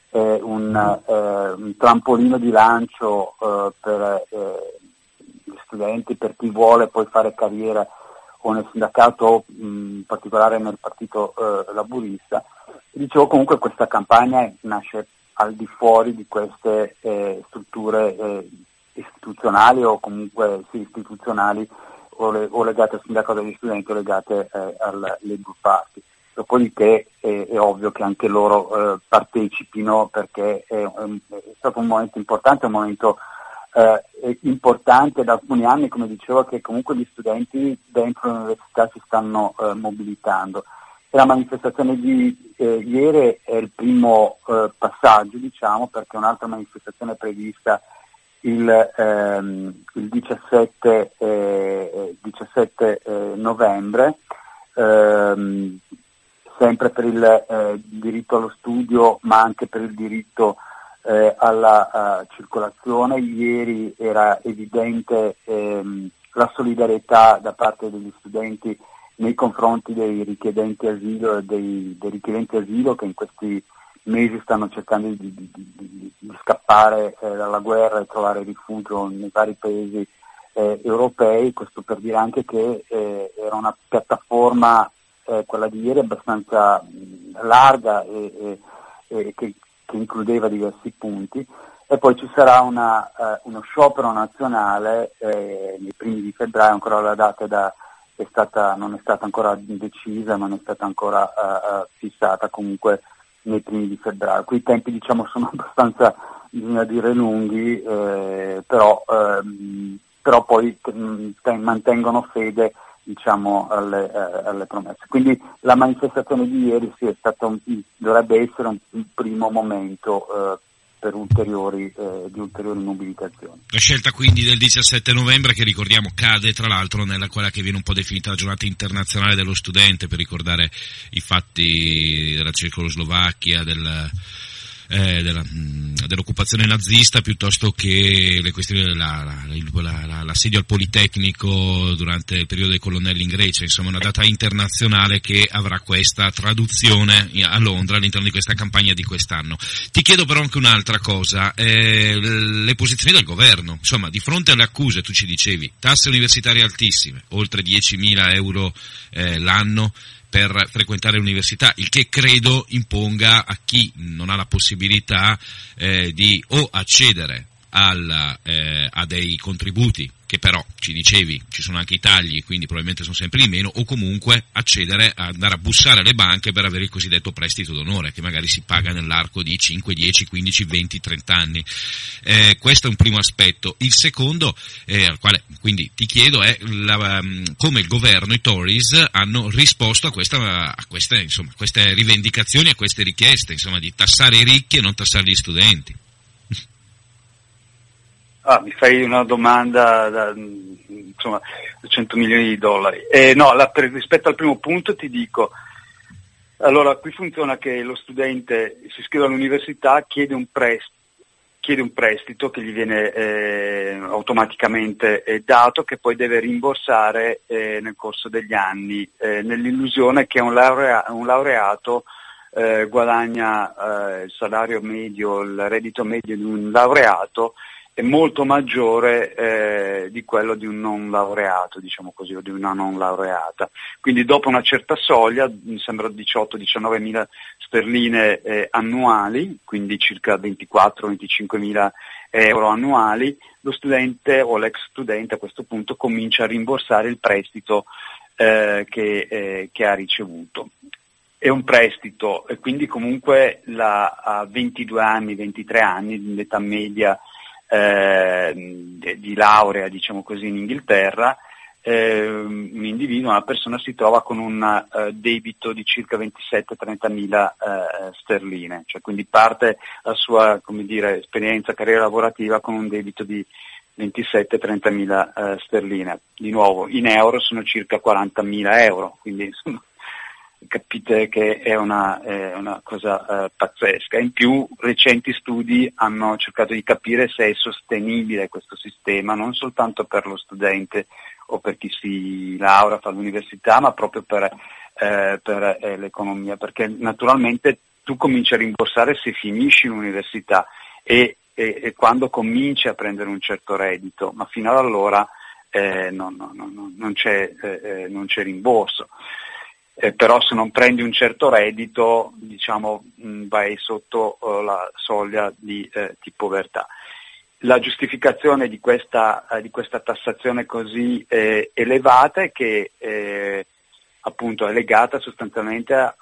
un trampolino di lancio per gli studenti, per chi vuole poi fare carriera o nel sindacato o in particolare nel partito laburista. Dicevo, comunque questa campagna nasce al di fuori di queste strutture istituzionali o comunque istituzionali o legate al sindacato degli studenti o legate alle Labour Party. Dopodiché è ovvio che anche loro partecipino, perché è stato un momento importante, un momento importante da alcuni anni, come dicevo, che comunque gli studenti dentro l'università si stanno mobilitando. E la manifestazione di ieri è il primo passaggio, diciamo, perché un'altra manifestazione è prevista il 17 novembre, sempre per il diritto allo studio, ma anche per il diritto alla circolazione. Ieri era evidente la solidarietà da parte degli studenti nei confronti dei richiedenti asilo e dei richiedenti asilo che in questi mesi stanno cercando di scappare dalla guerra e trovare rifugio nei vari paesi europei. Questo per dire anche che era una piattaforma, quella di ieri, abbastanza larga e che includeva diversi punti. E poi ci sarà uno sciopero nazionale nei primi di febbraio. Ancora la data non è stata ancora decisa, non è stata ancora fissata, comunque nei primi di febbraio. Qui i tempi, diciamo, sono abbastanza, bisogna dire, lunghi, però poi mantengono fede, diciamo, alle promesse. Quindi la manifestazione di ieri dovrebbe essere un primo momento per ulteriori mobilitazioni. La scelta quindi del 17 novembre, che ricordiamo cade tra l'altro nella quella che viene un po' definita la giornata internazionale dello studente, per ricordare i fatti della Cecoslovacchia, dell'occupazione nazista, piuttosto che le questioni l'assedio al Politecnico durante il periodo dei colonnelli in Grecia. Insomma, una data internazionale che avrà questa traduzione a Londra all'interno di questa campagna di quest'anno. Ti chiedo però anche un'altra cosa, le posizioni del governo, insomma, di fronte alle accuse, tu ci dicevi, tasse universitarie altissime, oltre 10.000 euro l'anno per frequentare l'università, il che credo imponga a chi non ha la possibilità di o accedere a dei contributi, che però, ci dicevi, ci sono anche i tagli, quindi probabilmente sono sempre di meno, o comunque accedere a andare a bussare alle banche per avere il cosiddetto prestito d'onore, che magari si paga nell'arco di 5, 10, 15, 20, 30 anni. Questo è un primo aspetto. Il secondo, al quale quindi ti chiedo, è come il governo, i Tories, hanno risposto a queste rivendicazioni, a queste richieste, insomma, di tassare i ricchi e non tassare gli studenti. Mi fai una domanda da 100 milioni di dollari. Rispetto al primo punto ti dico, allora qui funziona che lo studente si iscrive all'università, chiede un prestito che gli viene automaticamente dato, che poi deve rimborsare nel corso degli anni, nell'illusione che un laureato guadagna il salario medio, il reddito medio di un laureato è molto maggiore di quello di un non laureato, diciamo così, o di una non laureata. Quindi dopo una certa soglia, mi sembra 18-19 mila sterline annuali, quindi circa 24-25 mila euro annuali, lo studente o l'ex studente a questo punto comincia a rimborsare il prestito che ha ricevuto. È un prestito e quindi comunque a 22 anni, 23 anni, l'età media di laurea, diciamo così, in Inghilterra, un individuo, una persona si trova con un debito di circa 27-30 mila sterline, cioè quindi parte la sua, come dire, esperienza, carriera lavorativa con un debito di 27-30 mila sterline. Di nuovo, in euro sono circa 40 mila euro, quindi insomma, capite che è una cosa pazzesca. In più, recenti studi hanno cercato di capire se è sostenibile questo sistema, non soltanto per lo studente o per chi si laurea, fa l'università, ma proprio per l'economia, perché naturalmente tu cominci a rimborsare se finisci l'università e quando cominci a prendere un certo reddito, ma fino ad allora non c'è rimborso. Però se non prendi un certo reddito, diciamo, vai sotto la soglia di povertà. La giustificazione di questa tassazione così elevata è che appunto è legata sostanzialmente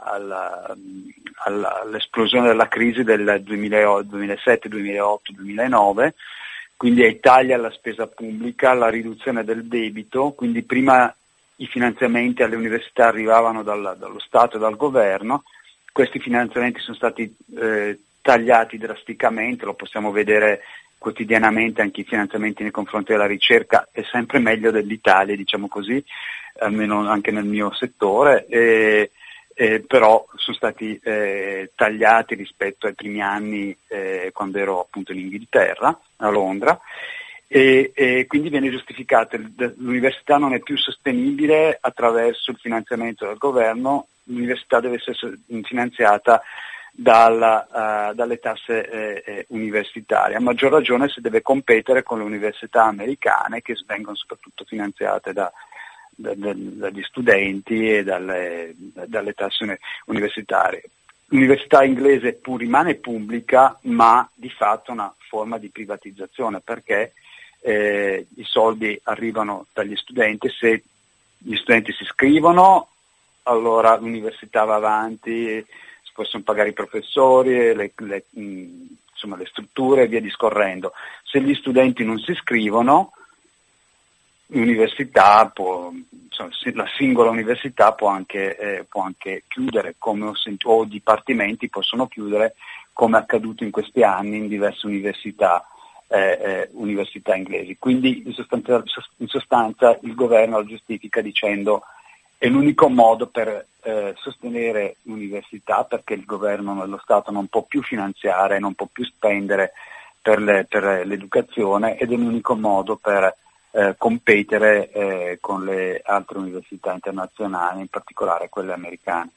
all'esplosione della crisi del 2007, 2008, 2009, quindi ai tagli alla spesa pubblica, alla riduzione del debito, quindi prima i finanziamenti alle università arrivavano dallo Stato e dal governo, questi finanziamenti sono stati tagliati drasticamente, lo possiamo vedere quotidianamente, anche i finanziamenti nei confronti della ricerca è sempre meglio dell'Italia, diciamo così, almeno anche nel mio settore, però sono stati tagliati rispetto ai primi anni quando ero appunto in Inghilterra, a Londra, e quindi viene giustificato, l'università non è più sostenibile attraverso il finanziamento del governo, l'università deve essere finanziata dalle tasse universitarie, a maggior ragione se deve competere con le università americane che vengono soprattutto finanziate dagli studenti e dalle tasse universitarie. L'università inglese pur rimane pubblica, ma di fatto è una forma di privatizzazione, perché i soldi arrivano dagli studenti, se gli studenti si iscrivono allora l'università va avanti, si possono pagare i professori, le strutture e via discorrendo. Se gli studenti non si iscrivono, l'università la singola università può anche chiudere, o dipartimenti possono chiudere, come è accaduto in questi anni in diverse università inglesi. Quindi in sostanza il governo lo giustifica dicendo è l'unico modo per sostenere l'università, perché il governo nello Stato non può più finanziare, non può più spendere per l'educazione, ed è l'unico modo per competere con le altre università internazionali, in particolare quelle americane.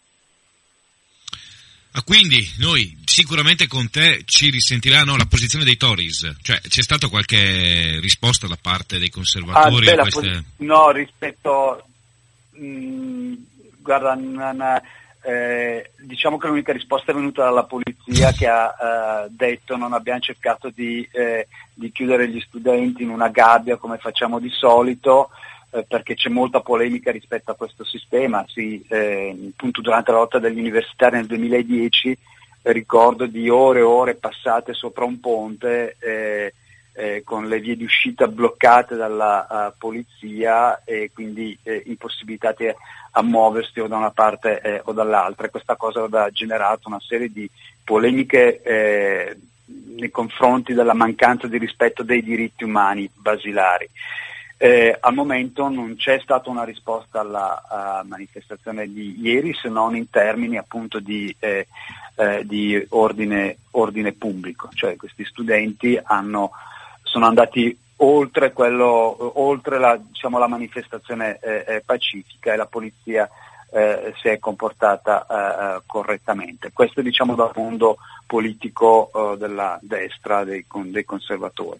Quindi noi sicuramente con te ci risentirà la posizione dei Tories, cioè c'è stata qualche risposta da parte dei conservatori a queste... No, rispetto guarda, diciamo che l'unica risposta è venuta dalla polizia, che ha detto non abbiamo cercato di chiudere gli studenti in una gabbia come facciamo di solito, perché c'è molta polemica rispetto a questo sistema. Appunto durante la lotta degli universitari nel 2010 ricordo di ore e ore passate sopra un ponte con le vie di uscita bloccate dalla polizia e quindi impossibilitati a muoversi o da una parte o dall'altra. Questa cosa aveva generato una serie di polemiche nei confronti della mancanza di rispetto dei diritti umani basilari. Al momento non c'è stata una risposta alla manifestazione di ieri, se non in termini appunto di ordine pubblico, cioè questi studenti sono andati oltre la manifestazione pacifica, e la polizia si è comportata correttamente. Questo diciamo dal mondo politico della destra, dei conservatori.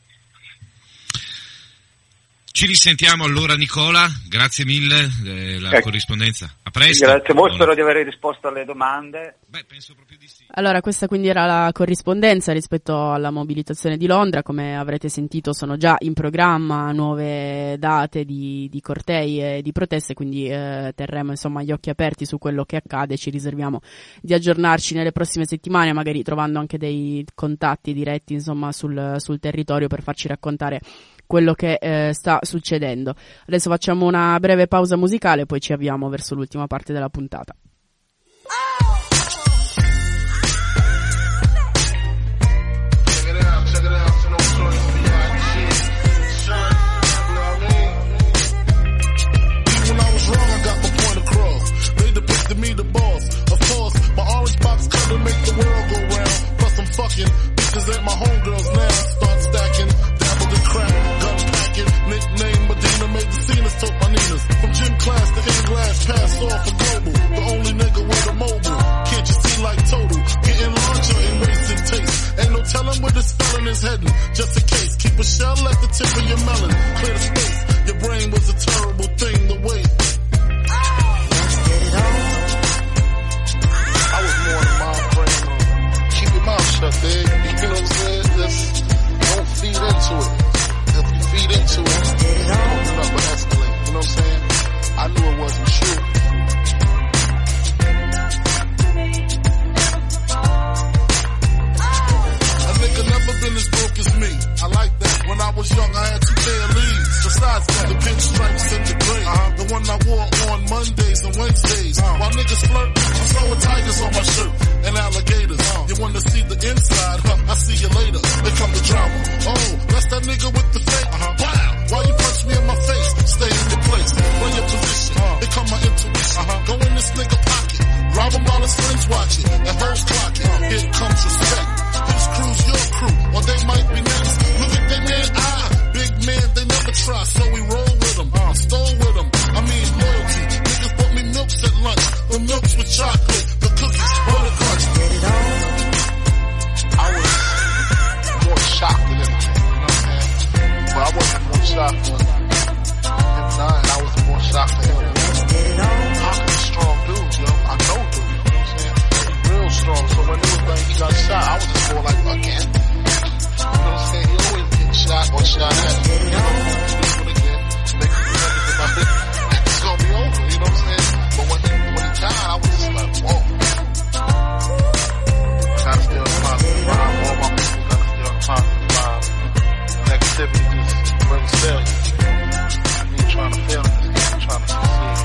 Ci risentiamo allora, Nicola, grazie mille della corrispondenza. A presto. Grazie a voi, spero di aver risposto alle domande. Penso proprio di sì. Allora, questa quindi era la corrispondenza rispetto alla mobilitazione di Londra. Come avrete sentito, sono già in programma nuove date di cortei e di proteste, quindi terremo insomma gli occhi aperti su quello che accade. Ci riserviamo di aggiornarci nelle prossime settimane, magari trovando anche dei contatti diretti insomma sul territorio per farci raccontare quello che sta succedendo. Adesso facciamo una breve pausa musicale, poi ci avviamo verso l'ultima parte della puntata. Nickname Medina made the scenes, took my Ninas. From gym class to in-glass, pass off for global. The only nigga with a mobile. Can't you see like total? Getting larger in racing taste. Ain't no telling where this felon is heading. Just in case, keep a shell at the tip of your melon. Clear the space. niggas flirt. I'm throwing tigers on my shirt and alligators. You wanna see the inside? Huh? I see you later. They come the drama. Oh, that's that nigga with the fake. Wow. Why you punch me in my face? Stay in your place. Play your position. Here come my intuition. Go in this nigga pocket. Rob him while his friends watching. And hoes clocking. Here comes respect. Whose crew's your crew? Or they might be next. Look at they man eye. Big man, they never try. So we roll with them. Stole with them. I mean loyalty. Niggas bought me milks at lunch. The milks with chocolate. The cookies. Butter crunch. Get it on. I was more shocked than anything. You know what I'm saying? But I wasn't more shocked than him dying. I was more shocked than him. Hawkins a strong dude, yo. I know dude. You know what I'm saying? He's real strong. So when it was like he got shot, I was just more like, again. You know what I'm saying? He always gets shot or shot at. You know, this one again. Make you remember about it. It's gonna be over. You know what I'm saying? But when he died, I was just like, whoa. Gotta stay on the positive vibe. All my people gotta stay on the positive vibe. Negativity just brings failure. You ain't trying to fail in this game. You're trying to succeed.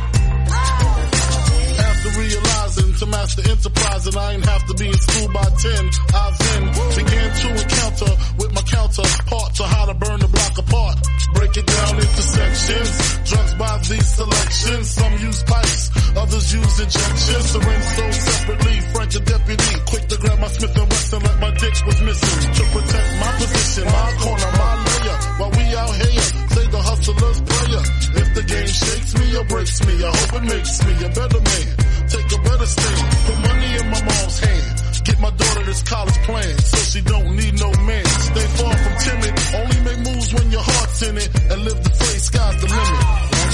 After realizing to master enterprise and I ain't have to be in school by 10, I then began to encounter with my counterpart to how to burn the block apart. Break it down into sections. Drugs by these selections. Some use pipes, others use injections. Syringe sold separately. Frank the deputy, quick to grab my Smith & Wesson like my dick was missing. To protect my position, my corner, my layer. While we out here, say the hustler's prayer. If the game shakes me or breaks me, I hope it makes me a better man. Take a better stand. Put money in my mom's hand. Get my daughter this college plan so she don't need no man. Stay far from timid. Only make moves when your heart's in it. And live the phrase, sky's the limit.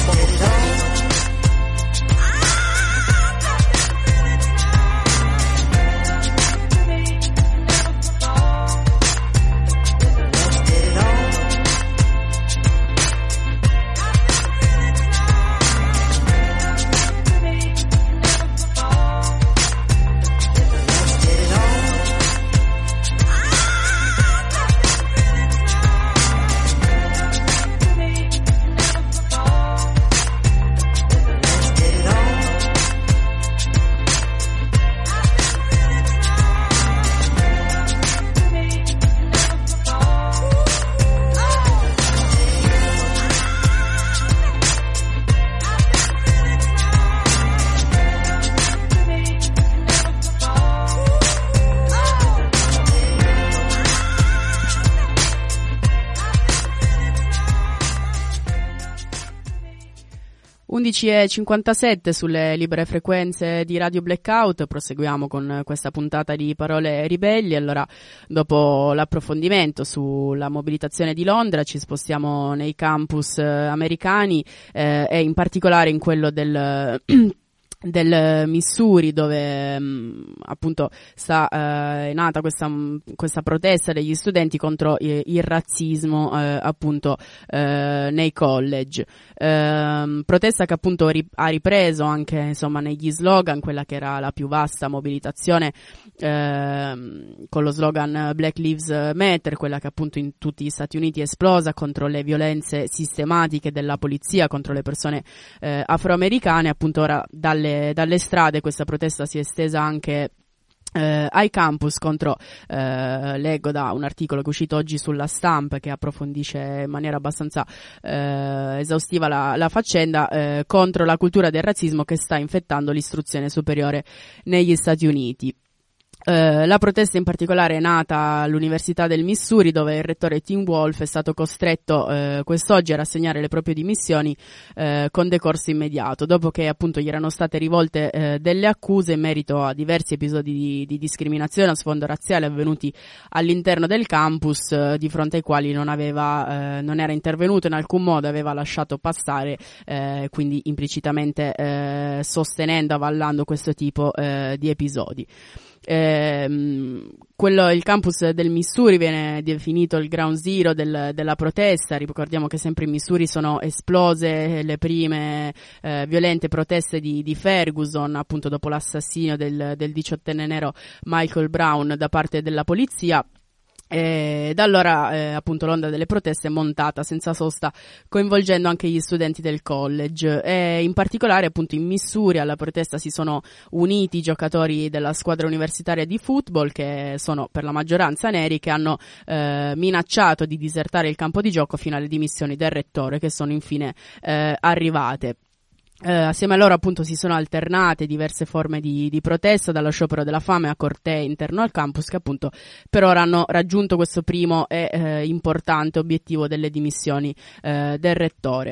E 57 sulle libere frequenze di Radio Blackout. Proseguiamo con questa puntata di Parole Ribelli. Allora, dopo l'approfondimento sulla mobilitazione di Londra, ci spostiamo nei campus americani e in particolare in quello del Missouri, dove appunto è nata questa protesta degli studenti contro il razzismo appunto nei college, protesta che appunto ha ripreso anche insomma negli slogan quella che era la più vasta mobilitazione con lo slogan Black Lives Matter, quella che appunto in tutti gli Stati Uniti è esplosa contro le violenze sistematiche della polizia contro le persone afroamericane. Appunto ora dalle strade questa protesta si è estesa anche ai campus contro, leggo da un articolo che è uscito oggi sulla Stampa che approfondisce in maniera abbastanza esaustiva la faccenda, contro la cultura del razzismo che sta infettando l'istruzione superiore negli Stati Uniti. La protesta in particolare è nata all'Università del Missouri, dove il rettore Tim Wolf è stato costretto quest'oggi a rassegnare le proprie dimissioni con decorso immediato, dopo che appunto gli erano state rivolte delle accuse in merito a diversi episodi di discriminazione a sfondo razziale avvenuti all'interno del campus, di fronte ai quali non era intervenuto in alcun modo, aveva lasciato passare, quindi implicitamente sostenendo, avallando questo tipo di episodi. Il campus del Missouri viene definito il ground zero della protesta. Ricordiamo che sempre in Missouri sono esplose le prime violente proteste di Ferguson, appunto dopo l'assassinio del 18enne nero Michael Brown da parte della polizia. E da allora appunto l'onda delle proteste è montata senza sosta, coinvolgendo anche gli studenti del college, e in particolare appunto in Missouri alla protesta si sono uniti i giocatori della squadra universitaria di football, che sono per la maggioranza neri, che hanno minacciato di disertare il campo di gioco fino alle dimissioni del rettore, che sono infine arrivate. Assieme a loro appunto si sono alternate diverse forme di protesta, dallo sciopero della fame a cortei interno al campus, che appunto per ora hanno raggiunto questo primo e importante obiettivo delle dimissioni del rettore.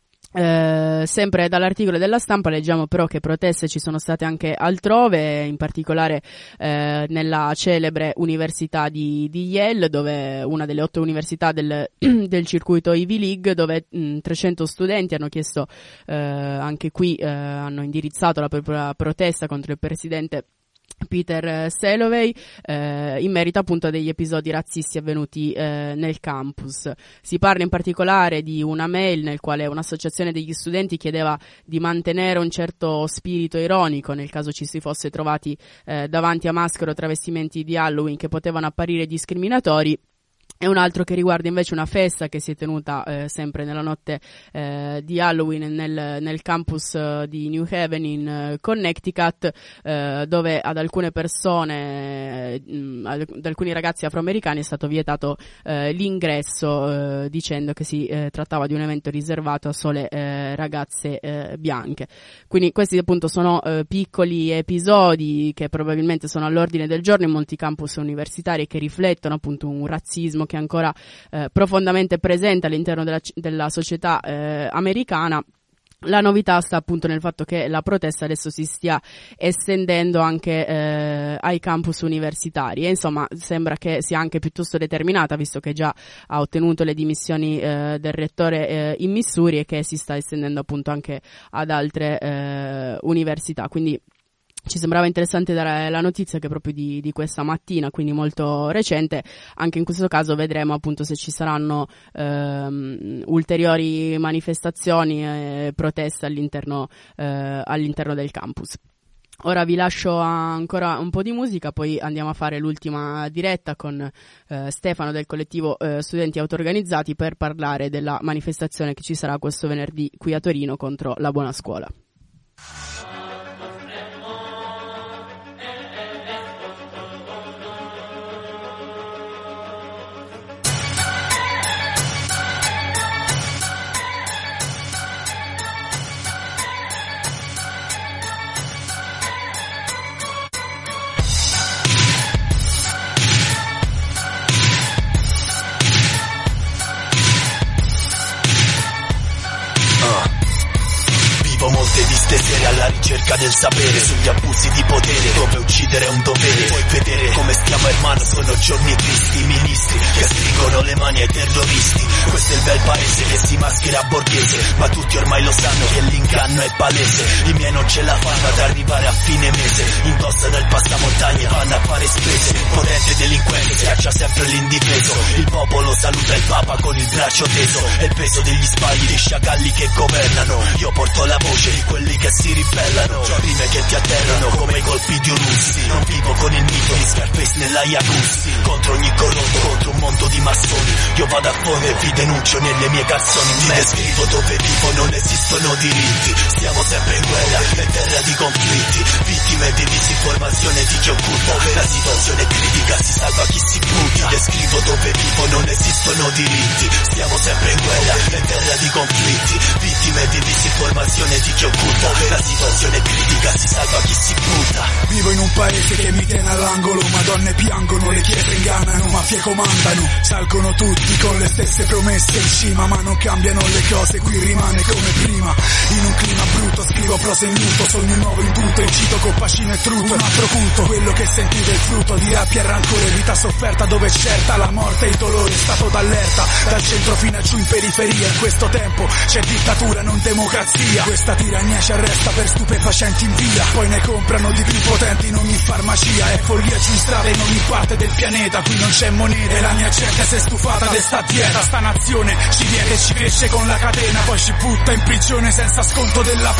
Sempre dall'articolo della Stampa leggiamo però che proteste ci sono state anche altrove, in particolare nella celebre università di Yale, dove una delle 8 università del circuito Ivy League, dove 300 studenti hanno chiesto, anche qui hanno indirizzato la propria protesta contro il presidente Peter Salovey, in merito appunto degli episodi razzisti avvenuti nel campus. Si parla in particolare di una mail nel quale un'associazione degli studenti chiedeva di mantenere un certo spirito ironico nel caso ci si fosse trovati davanti a maschere o travestimenti di Halloween che potevano apparire discriminatori. E un altro che riguarda invece una festa che si è tenuta sempre nella notte di Halloween nel campus di New Haven in Connecticut, dove ad alcune persone, ad alcuni ragazzi afroamericani è stato vietato l'ingresso, dicendo che si trattava di un evento riservato a sole ragazze bianche. Quindi questi appunto sono piccoli episodi che probabilmente sono all'ordine del giorno in molti campus universitari, che riflettono appunto un razzismo che è ancora profondamente presente all'interno della società americana. La novità sta appunto nel fatto che la protesta adesso si stia estendendo anche ai campus universitari, e insomma sembra che sia anche piuttosto determinata, visto che già ha ottenuto le dimissioni del rettore in Missouri, e che si sta estendendo appunto anche ad altre università. Quindi ci sembrava interessante dare la notizia che proprio di questa mattina, quindi molto recente. Anche in questo caso vedremo appunto se ci saranno ulteriori manifestazioni e proteste all'interno del campus. Ora vi lascio ancora un po' di musica, poi andiamo a fare l'ultima diretta con Stefano del collettivo Studenti Autorganizzati per parlare della manifestazione che ci sarà questo venerdì qui a Torino contro la buona scuola. Molte viste serie alla ricerca del sapere sugli abusi di potere, dove uccidere è un dovere. Puoi vedere come stiamo hermano, sono giorni tristi, ministri che stringono le mani ai terroristi. Questo è il bel paese che si maschera borghese, ma tutti ormai lo sanno che l'inganno è palese. I miei non ce la fanno ad arrivare a fine mese, indossa del passamontagne vanno a fare spese. Potente delinquente schiaccia sempre l'indifeso, il popolo saluta il papa con il braccio teso. E il peso degli sbagli di sciacalli che governano, io porto la voce di quelli che si ribellano, rime che ti atterrano come i colpi di un Uzi. Non vivo con il mito di Scarface nella Jacuzzi, contro ogni corrotto, contro un mondo di massoni. Io vado a fondo e vi denuncio nelle mie canzoni. Ti descrivo dove vivo, non esistono diritti, stiamo sempre in guerra, in terra di conflitti, vittime di disinformazione di chi occulta. La situazione è critica, si salva chi si butta. Ti descrivo dove vivo, non esistono diritti, stiamo sempre in guerra, in terra di conflitti, vittime di disinformazione di chi occulta. La situazione è critica, si salva chi si butta. Vivo in un paese che mi tiene all'angolo, madonne piangono, le chiese ingannano, mafie comandano, salgono tutti con le stesse promesse in cima, ma non cambiano le cose, qui rimane come prima. In un clima brutto scrivo prose in luto, sogno un nuovo indulto, incito con bacino e trutto. Un altro culto, quello che sentite il frutto di rabbia e rancore, vita sofferta dove certa la morte e il dolore, stato d'allerta dal centro fino a giù in periferia. In questo tempo c'è dittatura, non democrazia, questa tirannia ci arresta per stupefacenti in via, poi ne comprano di più potenti in ogni farmacia. È follia giù in strada in ogni parte del pianeta, qui non c'è moneta e la mia gente si è stufata di sta dieta. Sta nazione ci viene e ci cresce con la catena, poi ci butta in prigione senza sconto della pena. Ti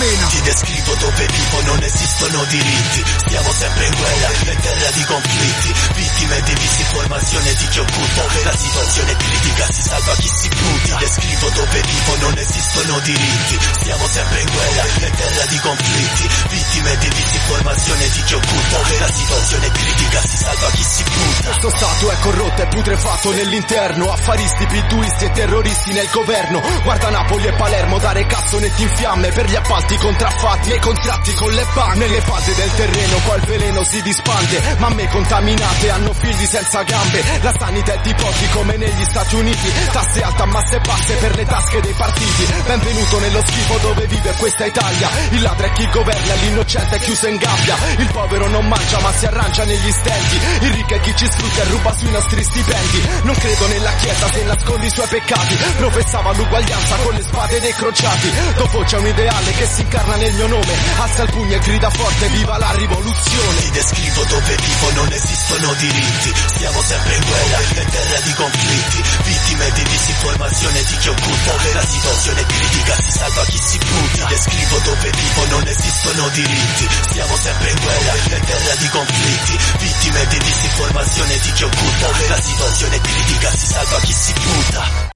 descrivo dove vivo, non esistono diritti. Stiamo sempre in guerra, in terra di conflitti. Vittime di misinformazione di chi occulta. La situazione è critica, si salva chi si butti. Descrivo dove vivo, non esistono diritti. Stiamo sempre in guerra, in terra di conflitti. Vittime di disinformazione di chi occulta. La situazione è critica, si salva chi si butta. Questo stato è corrotto e putrefatto nell'interno. Affaristi, pittuisti e terroristi nel governo. Guarda Napoli e Palermo dare cassonetti in fiamme per gli appalti contraffatti e contratti con le banche. Nelle falde del terreno qua il veleno si dispande. Mamme contaminate hanno figli senza gambe. La sanità è di pochi come negli Stati Uniti. Tasse alte a masse basse per le tasche dei partiti. Benvenuto nello schifo dove vive questa Italia. Il ladro è chi governa, l'innocente è chiuso in gabbia. Il povero non mangia ma si arrangia negli stenti. Il ricco è chi ci sfrutta e ruba sui nostri stipendi. Non credo nella chiesa se nasconde i suoi peccati. Professava l'uguaglianza con le spade dei crociati. Dopo c'è un ideale che si incarna nel mio nome. Alza il pugno e grida forte viva la rivoluzione. Ti descrivo dove vivo, non esistono diritti. Stiamo sempre in guerra, in terra di conflitti. Vittime di disinformazione di chi occulta. La situazione è critica, si salva chi si butta. Ti descrivo dove vivo, non esistono diritti. Stiamo sempre in guerra, in terra di conflitti. Vittime di disinformazione di chi occulta. La situazione è critica, si salva chi si butta.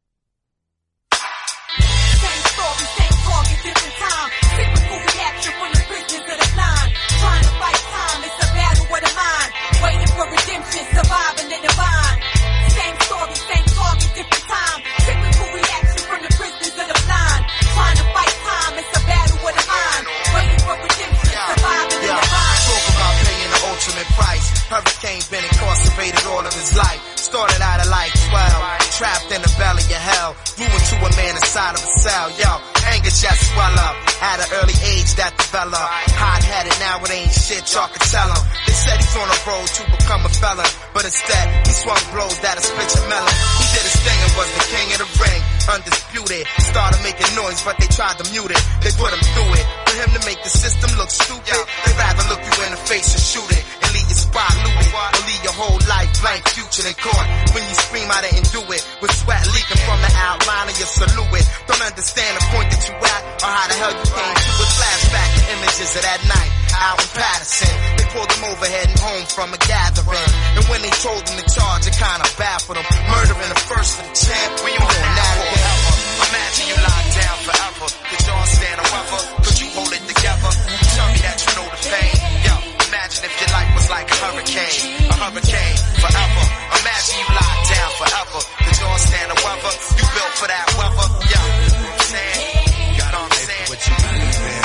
Surviving in the vine. Same story, same target, different time. Typical reaction from the prisoners of the blind. Trying to fight time, it's a battle with a mind. Waiting for redemption, surviving in the vine. Talk about paying the ultimate price. Hurricane been incarcerated all of his life. Started out at like 12, trapped in the belly of hell. Grew into a man inside of a cell, yo. Anger just swell up. At an early age that developed. Hot-headed, now it ain't shit, y'all can tell him. They said he's on a road to become a felon, but instead, he swung blows that'll split your melon. He did his thing and was the king of the ring, undisputed. Started making noise, but they tried to mute it. They put him through it. For him to make the system look stupid, they'd rather look you in the face and shoot it. And leave your spot looted, or leave your whole life blank, future in court. When you scream, I didn't do it, with sweat leaking from the outline of your silhouette. Don't understand the point that you at, or how the hell you came to a flashback of images of that night out in Patterson. They pulled him over heading home from a gathering, and when they told him the charge, it kinda baffled him. Murdering the first of the champ, we on that forever. Imagine you locked down forever. Could y'all stand a weather? Could you hold it together? Tell me that you know the pain. Yo, imagine if your life was like a hurricane forever. Imagine you locked down forever. Could y'all stand the weather? You built for that weather. Yo, you know what I'm saying? You know what I'm saying? What you believe in?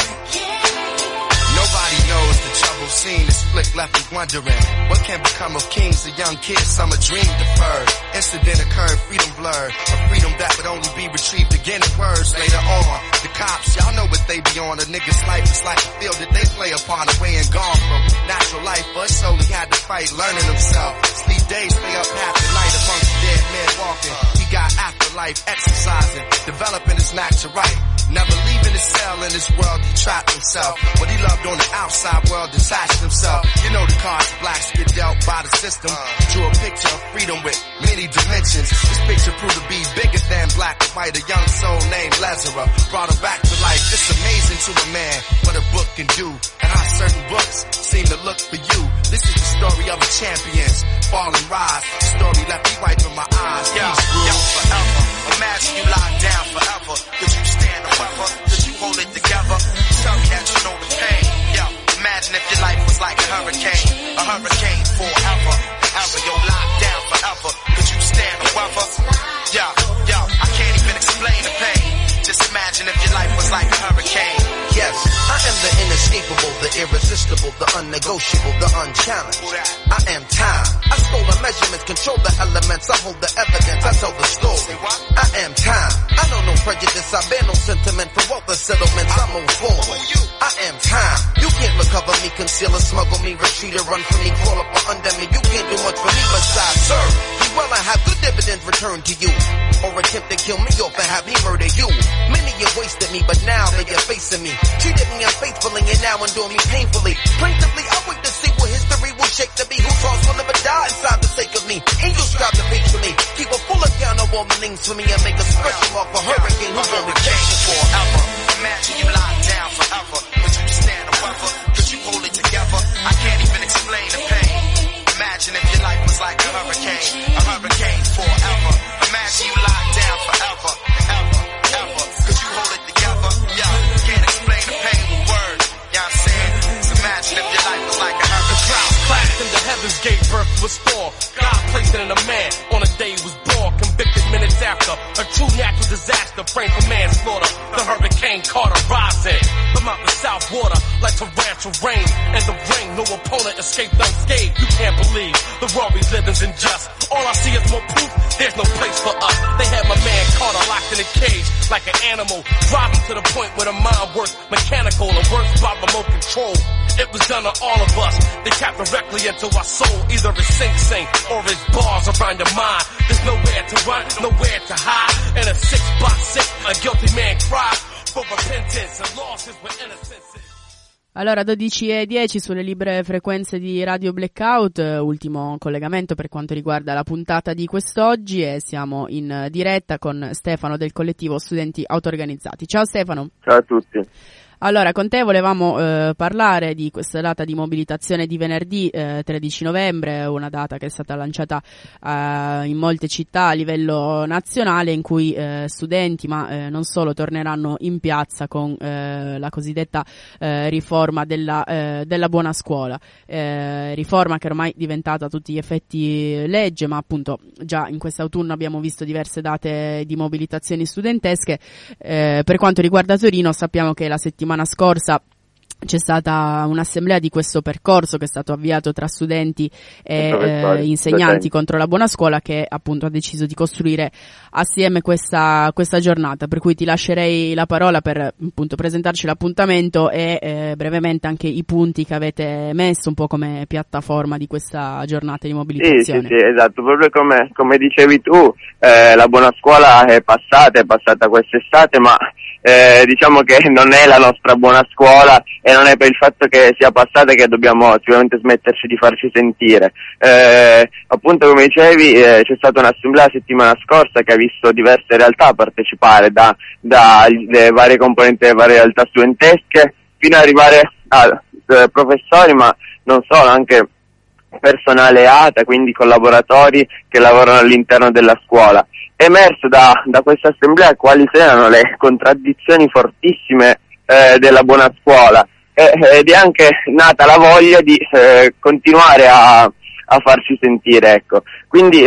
Nobody knows the trouble scene is flick left me wondering what can become of kings, a young kid, summer dream deferred. Incident occurred, freedom blurred, a freedom that would only be retrieved again in words later on. The cops, y'all know what they be on. A nigga's life is like a field that they play upon, away and gone from natural life, but slowly had to fight, learning himself. Sleep days, stay up half the night amongst dead men walking. He got afterlife, exercising, developing his knack to write. Never leaving his cell in this world, he trapped himself. What he loved on the outside world detached himself. You know the cards blacks get dealt by the system. Drew a picture of freedom with many dimensions. This picture proved to be bigger than black and white. A young soul named Lazarus brought him back to life. It's amazing to a man what a book can do, and how certain books seem to look for you. This is the story of a champions, fall and rise. The story left me wiping my eyes. Yo, forever. Imagine you locked down forever. Could you stand the weather? Could you hold it together? Tell me that you know the pain. Yo, imagine if your life was like a hurricane forever. Ever, yo, locked down forever. Could you stand the weather? Yo, I can't even explain the pain. Just imagine if your life was like a hurricane. Yes, I am the inescapable, the irresistible, the unnegotiable, the unchallenged. I am time. I stole the measurements, control the elements. I hold the evidence, I tell the story. I am time. I know no prejudice, I bear no sentiment for all the settlements. I move forward. I am time. You can't recover me, conceal or smuggle me, retreat or run from me, crawl up or under me. You can't do much for me besides serve. Well, I have good dividends returned to you, or attempt to kill me off and have me murder you. Many have wasted me, but now they are facing me. Treated me unfaithfully and now endure me painfully. Plaintively, I wait to see what history will shake to be. Who toss will never die inside the sake of me. Angels strive to page for me. Keep a full account of all the things for me and make a special off a hurricane who won't be changed forever. Imagine you locked down forever. accident of man on a day he was born, convicted minutes after a true natural disaster, framed for manslaughter. The Hurricane Carter rising from out the south water like torrential rain, and the rain, no opponent escaped unscathed. You can't believe the world we live is unjust. All I see is more proof, there's no place for us. They had my man Carter locked in a cage like an animal, driving to the point where the mind works mechanical and works by remote control. It was done to all of us. They tap directly into our soul. Either it's sing or it's bars around your mind. There's nowhere to run, nowhere to hide. In a 6x6, a guilty man cries for repentance and losses with innocence. Allora, 12:10 sulle libere frequenze di Radio Blackout, ultimo collegamento per quanto riguarda la puntata di quest'oggi, e siamo in diretta con Stefano del collettivo Studenti Autorganizzati. Ciao Stefano. Ciao a tutti. Allora, con te volevamo parlare di questa data di mobilitazione di venerdì 13 novembre, una data che è stata lanciata in molte città a livello nazionale, in cui studenti, ma non solo, torneranno in piazza con la cosiddetta riforma della buona scuola, riforma che ormai è diventata a tutti gli effetti legge, ma appunto già in quest'autunno abbiamo visto diverse date di mobilitazioni studentesche. Per quanto riguarda Torino, sappiamo che la settimana scorsa c'è stata un'assemblea di questo percorso che è stato avviato tra studenti e insegnanti contro la buona scuola, che appunto ha deciso di costruire assieme questa giornata, per cui ti lascerei la parola per appunto presentarci l'appuntamento e brevemente anche i punti che avete messo un po' come piattaforma di questa giornata di mobilitazione. Sì, esatto, proprio come dicevi tu, la buona scuola è passata quest'estate, ma diciamo che non è la nostra buona scuola, e non è per il fatto che sia passata che dobbiamo sicuramente smetterci di farci sentire. Appunto, come dicevi, c'è stata un'assemblea la settimana scorsa che ha visto diverse realtà partecipare, dalle varie componenti delle varie realtà studentesche fino ad arrivare a professori, ma non solo, anche personale ATA, quindi collaboratori che lavorano all'interno della scuola. È emerso da questa assemblea quali siano le contraddizioni fortissime della buona scuola, ed è anche nata la voglia di continuare a farci sentire, ecco. Quindi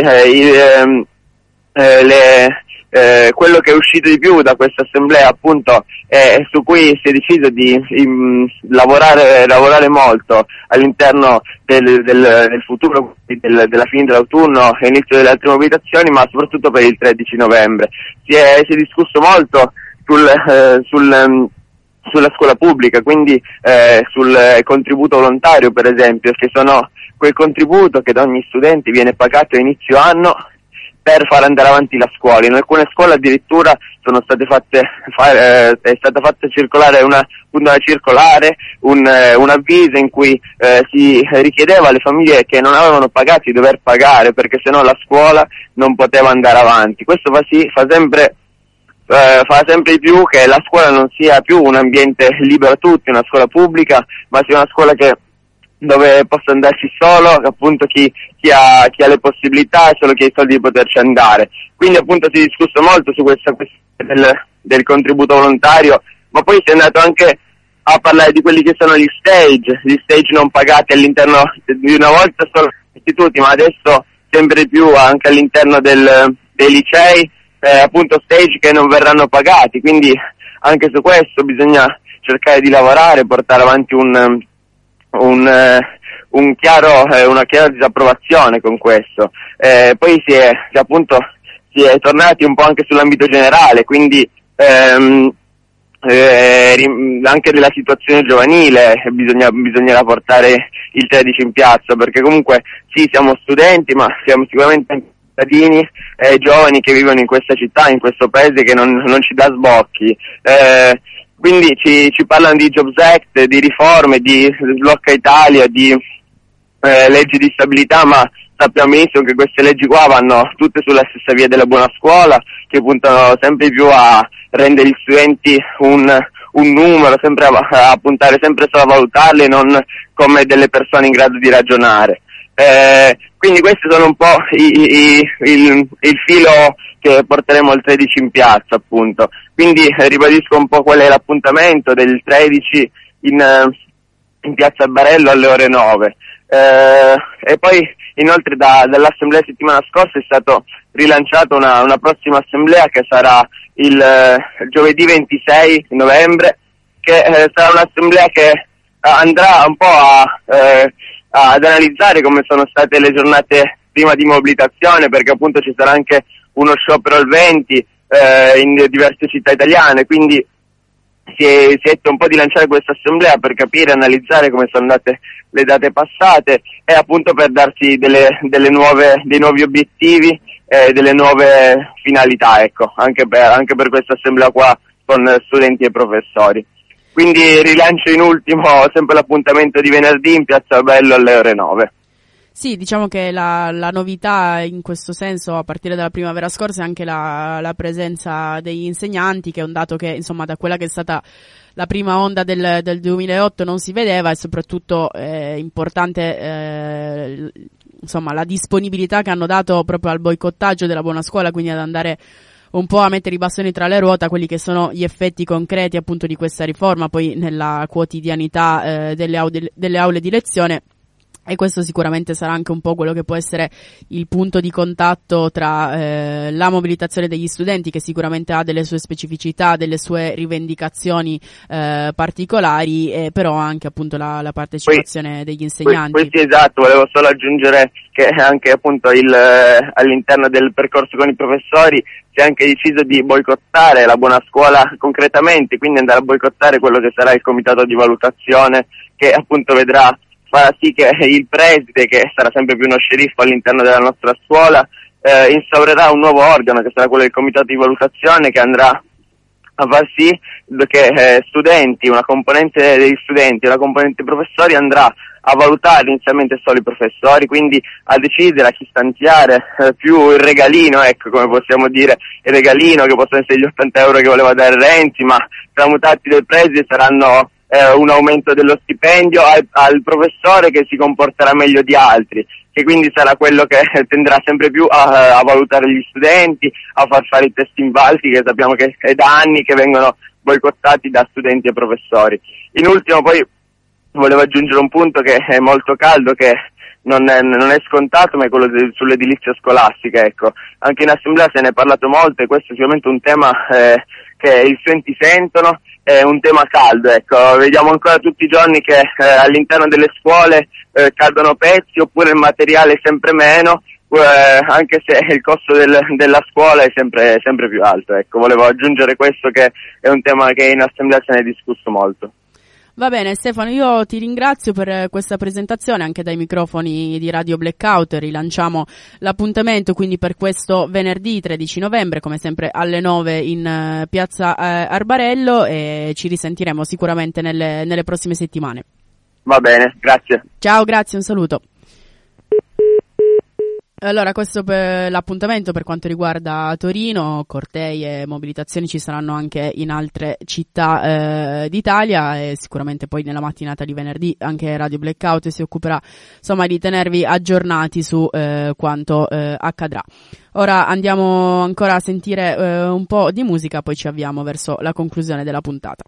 quello che è uscito di più da questa assemblea, appunto, su cui si è deciso di lavorare molto all'interno del futuro, della fine dell'autunno e inizio delle altre mobilitazioni, ma soprattutto per il 13 novembre. Si è discusso molto sulla scuola pubblica, quindi sul contributo volontario, per esempio, che sono quel contributo che da ogni studente viene pagato a inizio anno per far andare avanti la scuola. In alcune scuole addirittura è stata fatta circolare una circolare, un avviso in cui si richiedeva alle famiglie che non avevano pagato di dover pagare, perché sennò la scuola non poteva andare avanti. Questo fa sempre di più che la scuola non sia più un ambiente libero a tutti, una scuola pubblica, ma sia una scuola dove possa andarci solo appunto chi ha le possibilità e solo chi ha i soldi di poterci andare. Quindi appunto si è discusso molto su questa questione del contributo volontario, ma poi si è andato anche a parlare di quelli che sono gli stage non pagati all'interno di una volta solo degli istituti, ma adesso sempre di più anche all'interno dei licei, appunto stage che non verranno pagati. Quindi anche su questo bisogna cercare di lavorare, portare avanti una chiara disapprovazione con questo. Poi si è tornati un po' anche sull'ambito generale, quindi anche della situazione giovanile bisognerà portare il 13 in piazza, perché comunque sì, siamo studenti, ma siamo sicuramente anche cittadini giovani che vivono in questa città, in questo paese che non ci dà sbocchi. Quindi ci parlano di Jobs Act, di riforme, di Sblocca Italia, di leggi di stabilità, ma sappiamo benissimo che queste leggi qua vanno tutte sulla stessa via della buona scuola, che puntano sempre più a rendere gli studenti un numero, sempre a puntare sempre solo a valutarli, non come delle persone in grado di ragionare. Quindi questi sono un po' il filo che porteremo il 13 in piazza, appunto. Quindi ribadisco un po' qual è l'appuntamento del 13 in piazza Barello alle ore 9. E poi inoltre dall'assemblea settimana scorsa è stato rilanciato una prossima assemblea che sarà il giovedì 26 novembre, che sarà un'assemblea che andrà un po' ad analizzare come sono state le giornate prima di mobilitazione, perché appunto ci sarà anche uno sciopero al 20 in diverse città italiane, quindi si è detto un po' di lanciare questa assemblea per capire, analizzare come sono andate le date passate e appunto per darsi dei nuovi obiettivi, delle nuove finalità, ecco, anche per questa assemblea qua con studenti e professori. Quindi rilancio in ultimo sempre l'appuntamento di venerdì in Piazza Bello alle ore 9. Sì, diciamo che la novità in questo senso a partire dalla primavera scorsa è anche la presenza degli insegnanti, che è un dato che insomma da quella che è stata la prima onda del 2008 non si vedeva, e soprattutto importante insomma la disponibilità che hanno dato proprio al boicottaggio della buona scuola, quindi ad andare un po' a mettere i bastoni tra le ruote a quelli che sono gli effetti concreti appunto di questa riforma poi nella quotidianità delle aule di lezione. E questo sicuramente sarà anche un po' quello che può essere il punto di contatto tra la mobilitazione degli studenti, che sicuramente ha delle sue specificità, delle sue rivendicazioni particolari, però anche appunto la partecipazione degli insegnanti. Questo esatto, volevo solo aggiungere che anche appunto all'interno del percorso con i professori si è anche deciso di boicottare la buona scuola concretamente, quindi andare a boicottare quello che sarà il comitato di valutazione, che appunto farà sì che il preside, che sarà sempre più uno sceriffo all'interno della nostra scuola, instaurerà un nuovo organo che sarà quello del comitato di valutazione, che andrà a far sì che una componente degli studenti e una componente dei professori andrà a valutare inizialmente solo i professori, quindi a decidere a chi stanziare più il regalino, ecco, come possiamo dire, il regalino che possono essere gli 80 euro che voleva dare Renzi, ma tramutati dal preside saranno un aumento dello stipendio al professore che si comporterà meglio di altri, che quindi sarà quello che tenderà sempre più a valutare gli studenti, a far fare i test invalsi, che sappiamo che è da anni che vengono boicottati da studenti e professori. In ultimo poi volevo aggiungere un punto che è molto caldo, che non è scontato, ma è quello sull'edilizia scolastica, ecco. Anche in assemblea se ne è parlato molto, e questo è sicuramente un tema che i studenti sentono, è un tema caldo, ecco. Vediamo ancora tutti i giorni che all'interno delle scuole cadono pezzi, oppure il materiale è sempre meno, anche se il costo della scuola è sempre più alto, ecco. Volevo aggiungere questo, che è un tema che in assemblea se ne è discusso molto. Va bene Stefano, io ti ringrazio per questa presentazione anche dai microfoni di Radio Blackout. Rilanciamo l'appuntamento quindi per questo venerdì 13 novembre, come sempre alle 9 in Piazza Arbarello, e ci risentiremo sicuramente nelle prossime settimane. Va bene, grazie. Ciao, grazie, un saluto. Allora, questo per l'appuntamento per quanto riguarda Torino. Cortei e mobilitazioni ci saranno anche in altre città d'Italia, e sicuramente poi nella mattinata di venerdì anche Radio Blackout si occuperà insomma di tenervi aggiornati su quanto accadrà. Ora andiamo ancora a sentire un po' di musica, poi ci avviamo verso la conclusione della puntata.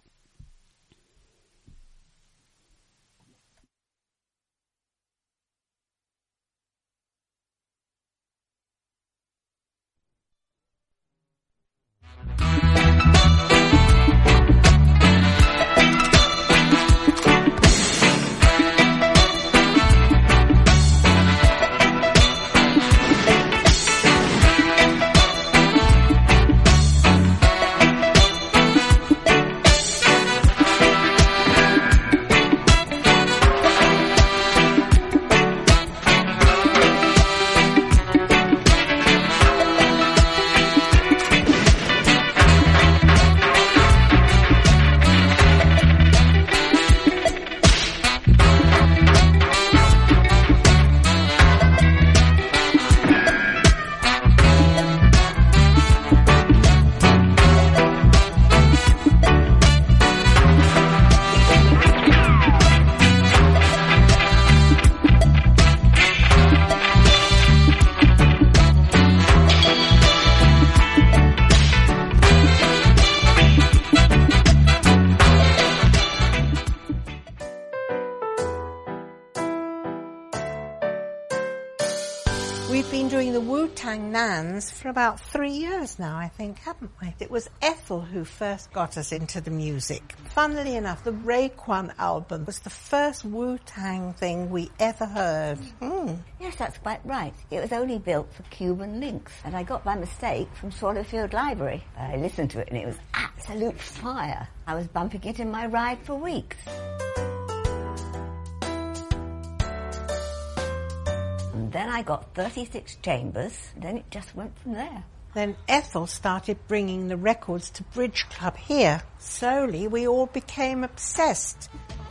We've been doing the Wu-Tang Nans for about 3 years now, I think, haven't we? It was Ethel who first got us into the music. Funnily enough, the Raekwon album was the first Wu-Tang thing we ever heard. Yes, that's quite right. It was only built for Cuban links, and I got by mistake from Swallowfield Library. I listened to it, and it was absolute fire. I was bumping it in my ride for weeks. And then I got 36 chambers, then it just went from there. Then Ethel started bringing the records to Bridge Club here. Slowly, we all became obsessed.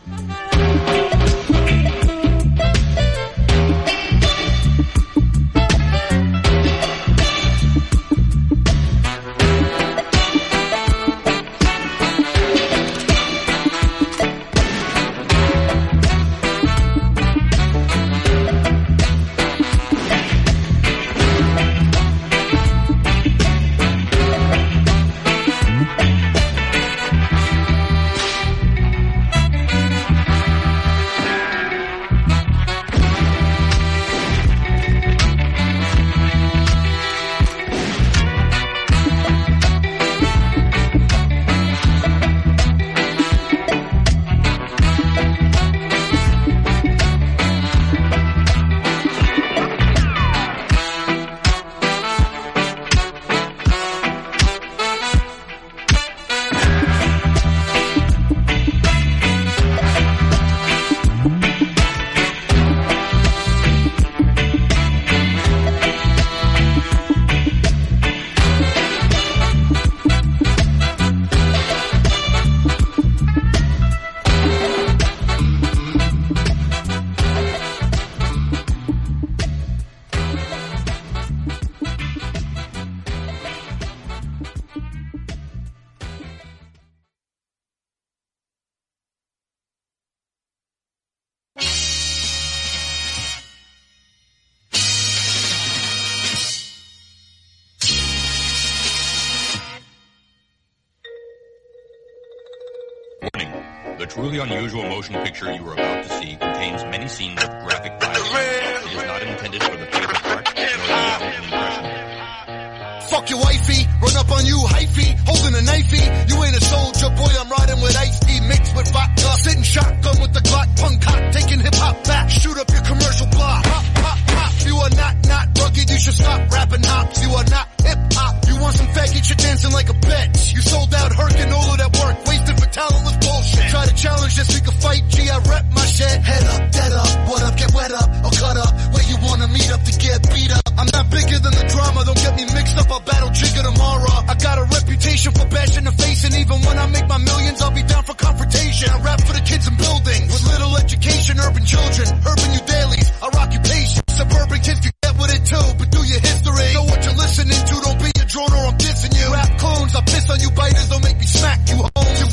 The truly unusual motion picture you are about to see contains many scenes of graphic violence. It is not intended for the faint of heart, nor the young impression. Fuck your wifey, run up on you, hyphy, holding a knifey. You ain't a soldier, boy, I'm riding with iced tea mixed with vodka. Sitting shotgun with the Glock, punk cock, taking hip-hop back. Shoot up your commercial block. Pop, pop, pop. You are not rugged, you should stop rapping hops. You are not hip-hop. You want some faggot shit dancing like a bitch. You sold out Herkin, all of that work, wasted for talentless bullshit. Try to challenge this, we can fight, G, I rep my shit. Head up, dead up, what up, get wet up, or cut up. Where you wanna meet up to get beat up. I'm not bigger than the drama, don't get me mixed up, I'll battle Jigga tomorrow. I got a reputation for bashing the face, and even when I make my millions, I'll be down for confrontation. I rap for the kids in buildings, with little education, urban children, urban youth dailies, our occupation. Suburban kids can get with it too, but do your history. Know what you're listening to, don't be a drone or I'm dissing you. Rap clones, I piss on you biters, don't make me smack you home.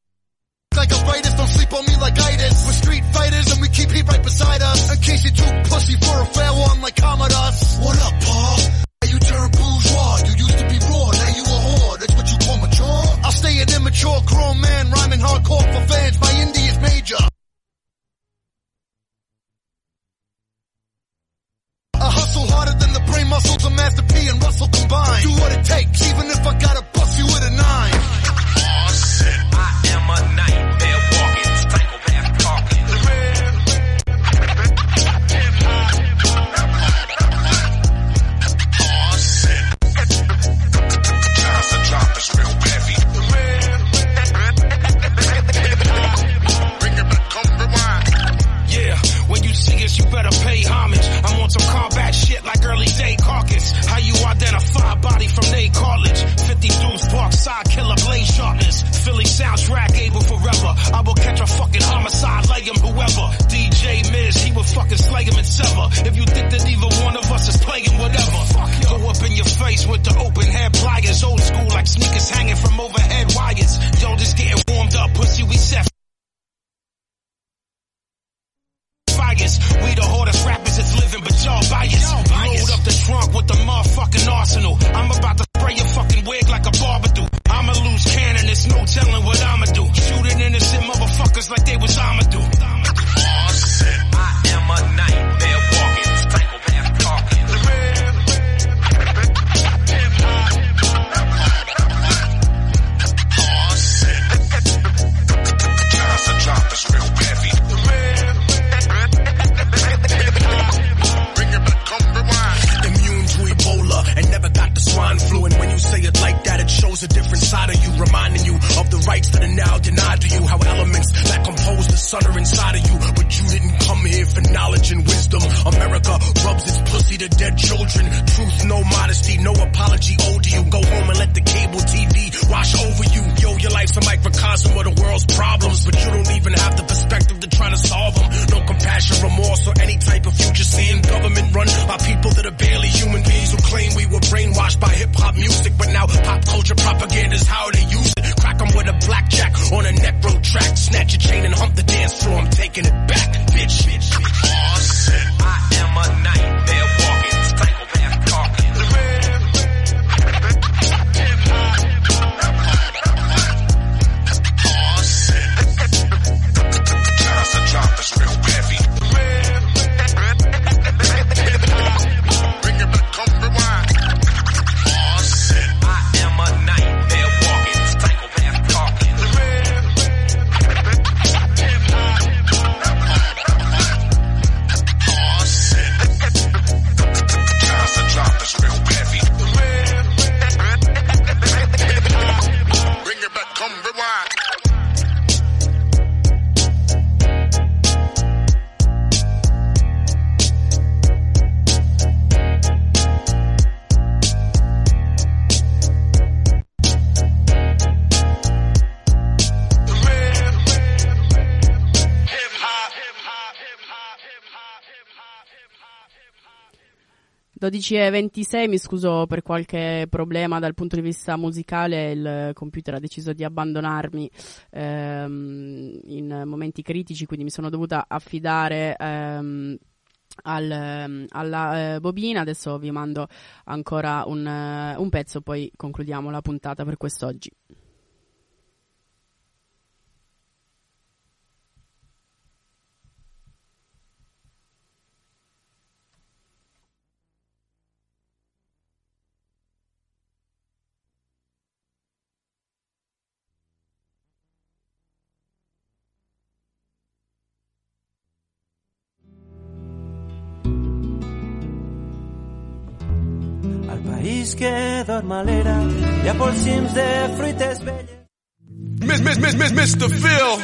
Like a virus, don't sleep on me like itis. We're street fighters and we keep heat right beside us. In case you're too pussy for a fair one like Commodus. What up, Paul? You turn bourgeois, you used to be raw, now you a whore, that's what you call mature? I'll stay an immature grown man, rhyming hardcore for fans, my indie is major. I hustle harder than the brain muscles of Master P and Russell combined. Do what it takes, even if I gotta bust you with a 9. Oh shit, I am a nightmare walking, psychopath talking. Oh shit, Johnson drop is real heavy. Bring it back, come rewind. Yeah, when you see us, you better pay homage. I'm on some combat shit like early day caucus. How you identify a body from Nate Cartilage? 50 dudes, park side, killer, blaze sharpness. Philly soundtrack, able forever. I will catch a fucking homicide, lay him whoever. DJ Miz, he will fucking slay him and sever. If you think that either one of us is playing whatever, go up in your face with the open head pliers. Old school like sneakers hanging from overhead wires. Yo, just getting warmed up, pussy, we set fires. We the hardest rappers that's living, but y'all biased. Load up the trunk with the motherfucking arsenal. I'm about to spray your fucking wig like a barber do. I'm a loose cannon, there's no telling what I'ma do. Shooting innocent motherfuckers like they was Amadou. Oh shit, I am a nightmare walking, psychopath talking. 12:26, mi scuso per qualche problema dal punto di vista musicale, il computer ha deciso di abbandonarmi in momenti critici, quindi mi sono dovuta affidare alla bobina. Adesso vi mando ancora un pezzo, poi concludiamo la puntata per quest'oggi. Al país que dorm a l'era hi ha polsims de fruites velles. Mr. Phil.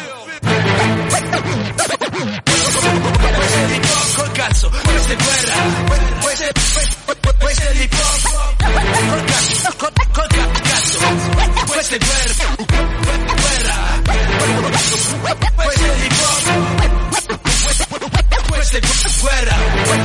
Col cazzo, questa è guerra. Questa è l'hip hop. Col cazzo, col cazzo. Questa è guerra. Questa è l'hip hop. Questa è guerra.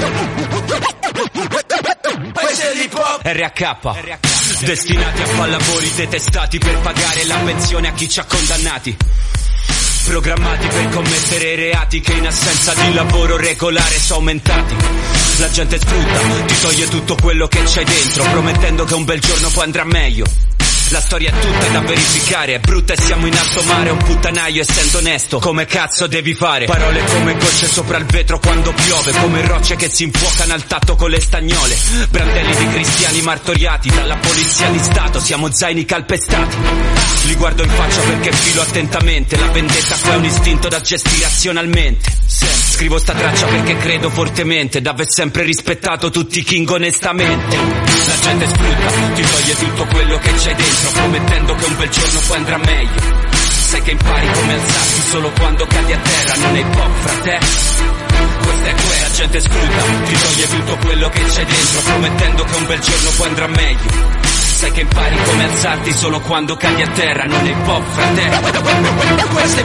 Questo è l'hip hop. RH, destinati a pallavoli detestati per pagare la pensione a chi ci ha condannati. Programmati per commettere reati che in assenza di lavoro regolare sono aumentati. La gente sfrutta, ti toglie tutto quello che c'hai dentro, promettendo che un bel giorno poi andrà meglio. La storia è tutta da verificare, è brutta e siamo in alto mare, un puttanaio essendo onesto, come cazzo devi fare? Parole come gocce sopra il vetro quando piove, come rocce che si infuocano al tatto con le stagnole. Brandelli di cristiani martoriati dalla polizia di Stato, siamo zaini calpestati. Li guardo in faccia perché filo attentamente, la vendetta qua è un istinto da gestire azionalmente. Scrivo sta traccia perché credo fortemente d'aver sempre rispettato tutti i king onestamente. La gente sfrutta, ti toglie tutto quello che c'hai dentro, promettendo che un bel giorno poi andrà meglio. Sai che impari come alzarti solo quando cadi a terra, non è hip hop, frate. Questa è quella, la gente sfrutta, ti toglie tutto quello che c'hai dentro, promettendo che un bel giorno poi andrà meglio. Sai che impari come alzarti solo quando cadi a terra, non è hip hop, frate. Questa è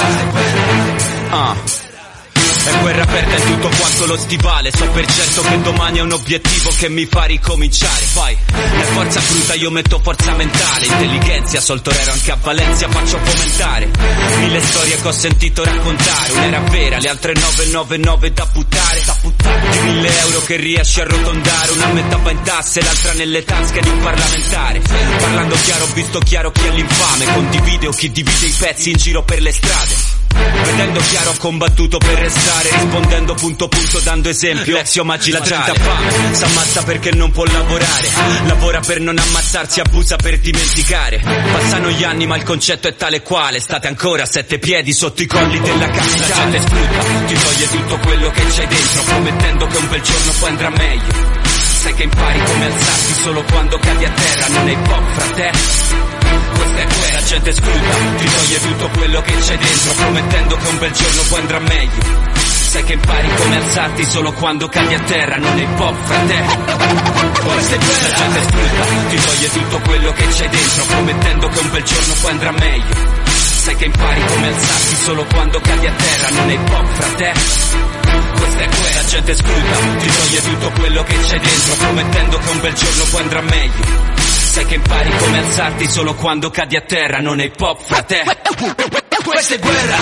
quella. È guerra aperta in tutto quanto lo stivale. So per certo che domani è un obiettivo che mi fa ricominciare. Poi, nel forza bruta io metto forza mentale, intelligenza, sol torero anche a Valencia faccio fomentare. 1000 storie che ho sentito raccontare, un'era vera, le altre 999 da buttare. Di 1000 euro che riesci a arrotondare, una metà va in tasse, l'altra nelle tasche di un parlamentare. Parlando chiaro ho visto chiaro chi è l'infame, condivide o chi divide i pezzi in giro per le strade. Vedendo chiaro ho combattuto per restare, rispondendo punto punto dando esempio, lezio magistrale. La gente ha fame, s'ammazza perché non può lavorare, lavora per non ammazzarsi, abusa per dimenticare. Passano gli anni ma il concetto è tale quale, state ancora a 7 piedi sotto i colli della capitale. La gente sfrutta, ti toglie tutto quello che c'hai dentro, promettendo che un bel giorno poi andrà meglio. Sai che impari come alzarti solo quando cadi a terra, non è hip hop, frate. Questa è quella, la gente sfrutta, ti toglie tutto quello che c'hai dentro, promettendo che un bel giorno poi andrà meglio. Sai che impari come alzarti solo quando cadi a terra, non è hip hop, frate. Questa è quella, la gente sfrutta, ti toglie tutto quello che c'hai dentro, promettendo che un bel giorno poi andrà meglio. Sai che impari come alzarti solo quando cadi a terra, non è hip hop, frate. Questa è quella, la gente sfrutta, ti toglie tutto quello che c'hai dentro, promettendo che un bel giorno poi andrà meglio. Sai che impari come alzarti solo quando cadi a terra, non è hip hop, frate. Questa è guerra.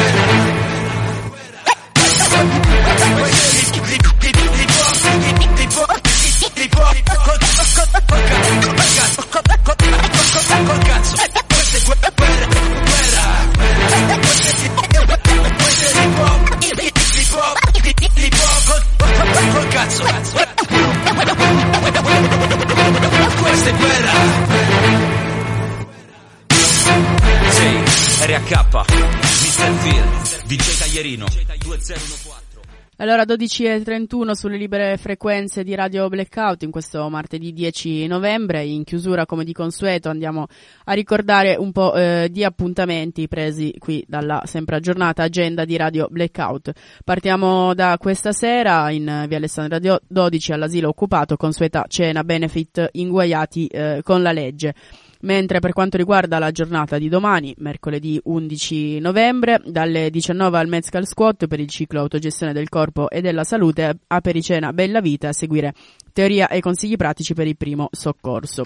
Col cazzo. Questa è guerra. Questa è l'hip hop. Col cazzo. Questa è guerra. Sì, RH, Mr. Phil, DJ Taglierino, 2014. Allora 12:31 sulle libere frequenze di Radio Blackout in questo martedì 10 novembre. In chiusura, come di consueto, andiamo a ricordare un po' di appuntamenti presi qui dalla sempre aggiornata agenda di Radio Blackout. Partiamo da questa sera in via Alessandria 12 all'asilo occupato, consueta cena benefit inguaiati con la legge. Mentre per quanto riguarda la giornata di domani, mercoledì 11 novembre, dalle 19 al Mezcal Squat per il ciclo Autogestione del corpo e della salute, Apericena Bella Vita, a seguire teoria e consigli pratici per il primo soccorso.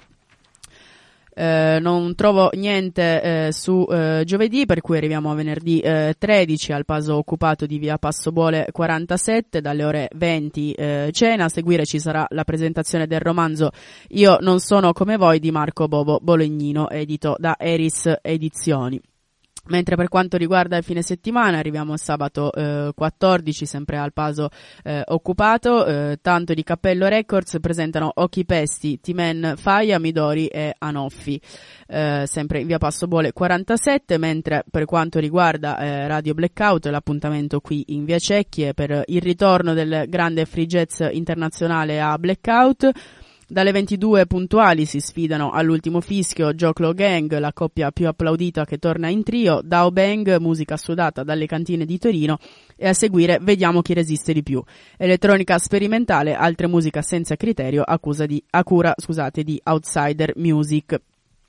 Non trovo niente su giovedì, per cui arriviamo a venerdì 13 al Paso Occupato di via Passobole 47, dalle ore 20 cena. A seguire ci sarà la presentazione del romanzo Io non sono come voi di Marco Bobo Bolognino, edito da Eris Edizioni. Mentre per quanto riguarda il fine settimana arriviamo al sabato 14, sempre al Paso Occupato, tanto di Cappello Records presentano Occhi Pesti, Timen Faia, Midori e Anoffi, sempre in via Passobole 47, mentre per quanto riguarda Radio Blackout l'appuntamento qui in via Cecchie per il ritorno del grande free jazz internazionale a Blackout. Dalle 22 puntuali si sfidano all'ultimo fischio Joclo Gang, la coppia più applaudita che torna in trio, Dao Bang, musica sudata dalle cantine di Torino, e a seguire Vediamo chi resiste di più, elettronica sperimentale, altre musica senza criterio a cura di Outsider Music.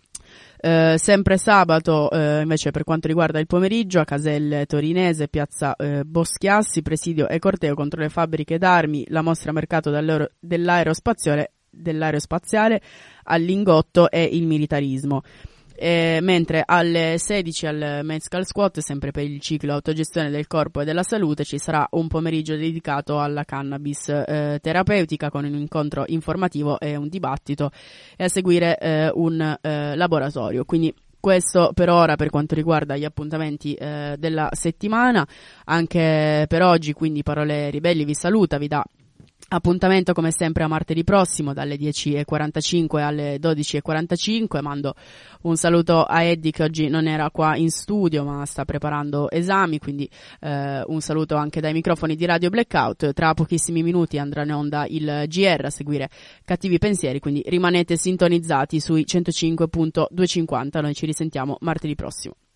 Sempre sabato invece per quanto riguarda il pomeriggio a Caselle Torinese, piazza Boschiassi, presidio e corteo contro le fabbriche d'armi, la mostra mercato dell'aerospaziale al lingotto e il militarismo. Mentre alle 16 al Mezcal Squat, sempre per il ciclo Autogestione del corpo e della salute, ci sarà un pomeriggio dedicato alla cannabis terapeutica, con un incontro informativo e un dibattito, e a seguire un laboratorio. Quindi questo per ora per quanto riguarda gli appuntamenti della settimana. Anche per oggi, quindi, Parole Ribelli vi saluta, vi dà appuntamento come sempre a martedì prossimo dalle 10:45 alle 12:45. Mando un saluto a Eddie, che oggi non era qua in studio ma sta preparando esami, quindi un saluto anche dai microfoni di Radio Blackout. Tra pochissimi minuti andrà in onda il GR, a seguire Cattivi Pensieri, quindi rimanete sintonizzati sui 105.250. Noi ci risentiamo martedì prossimo.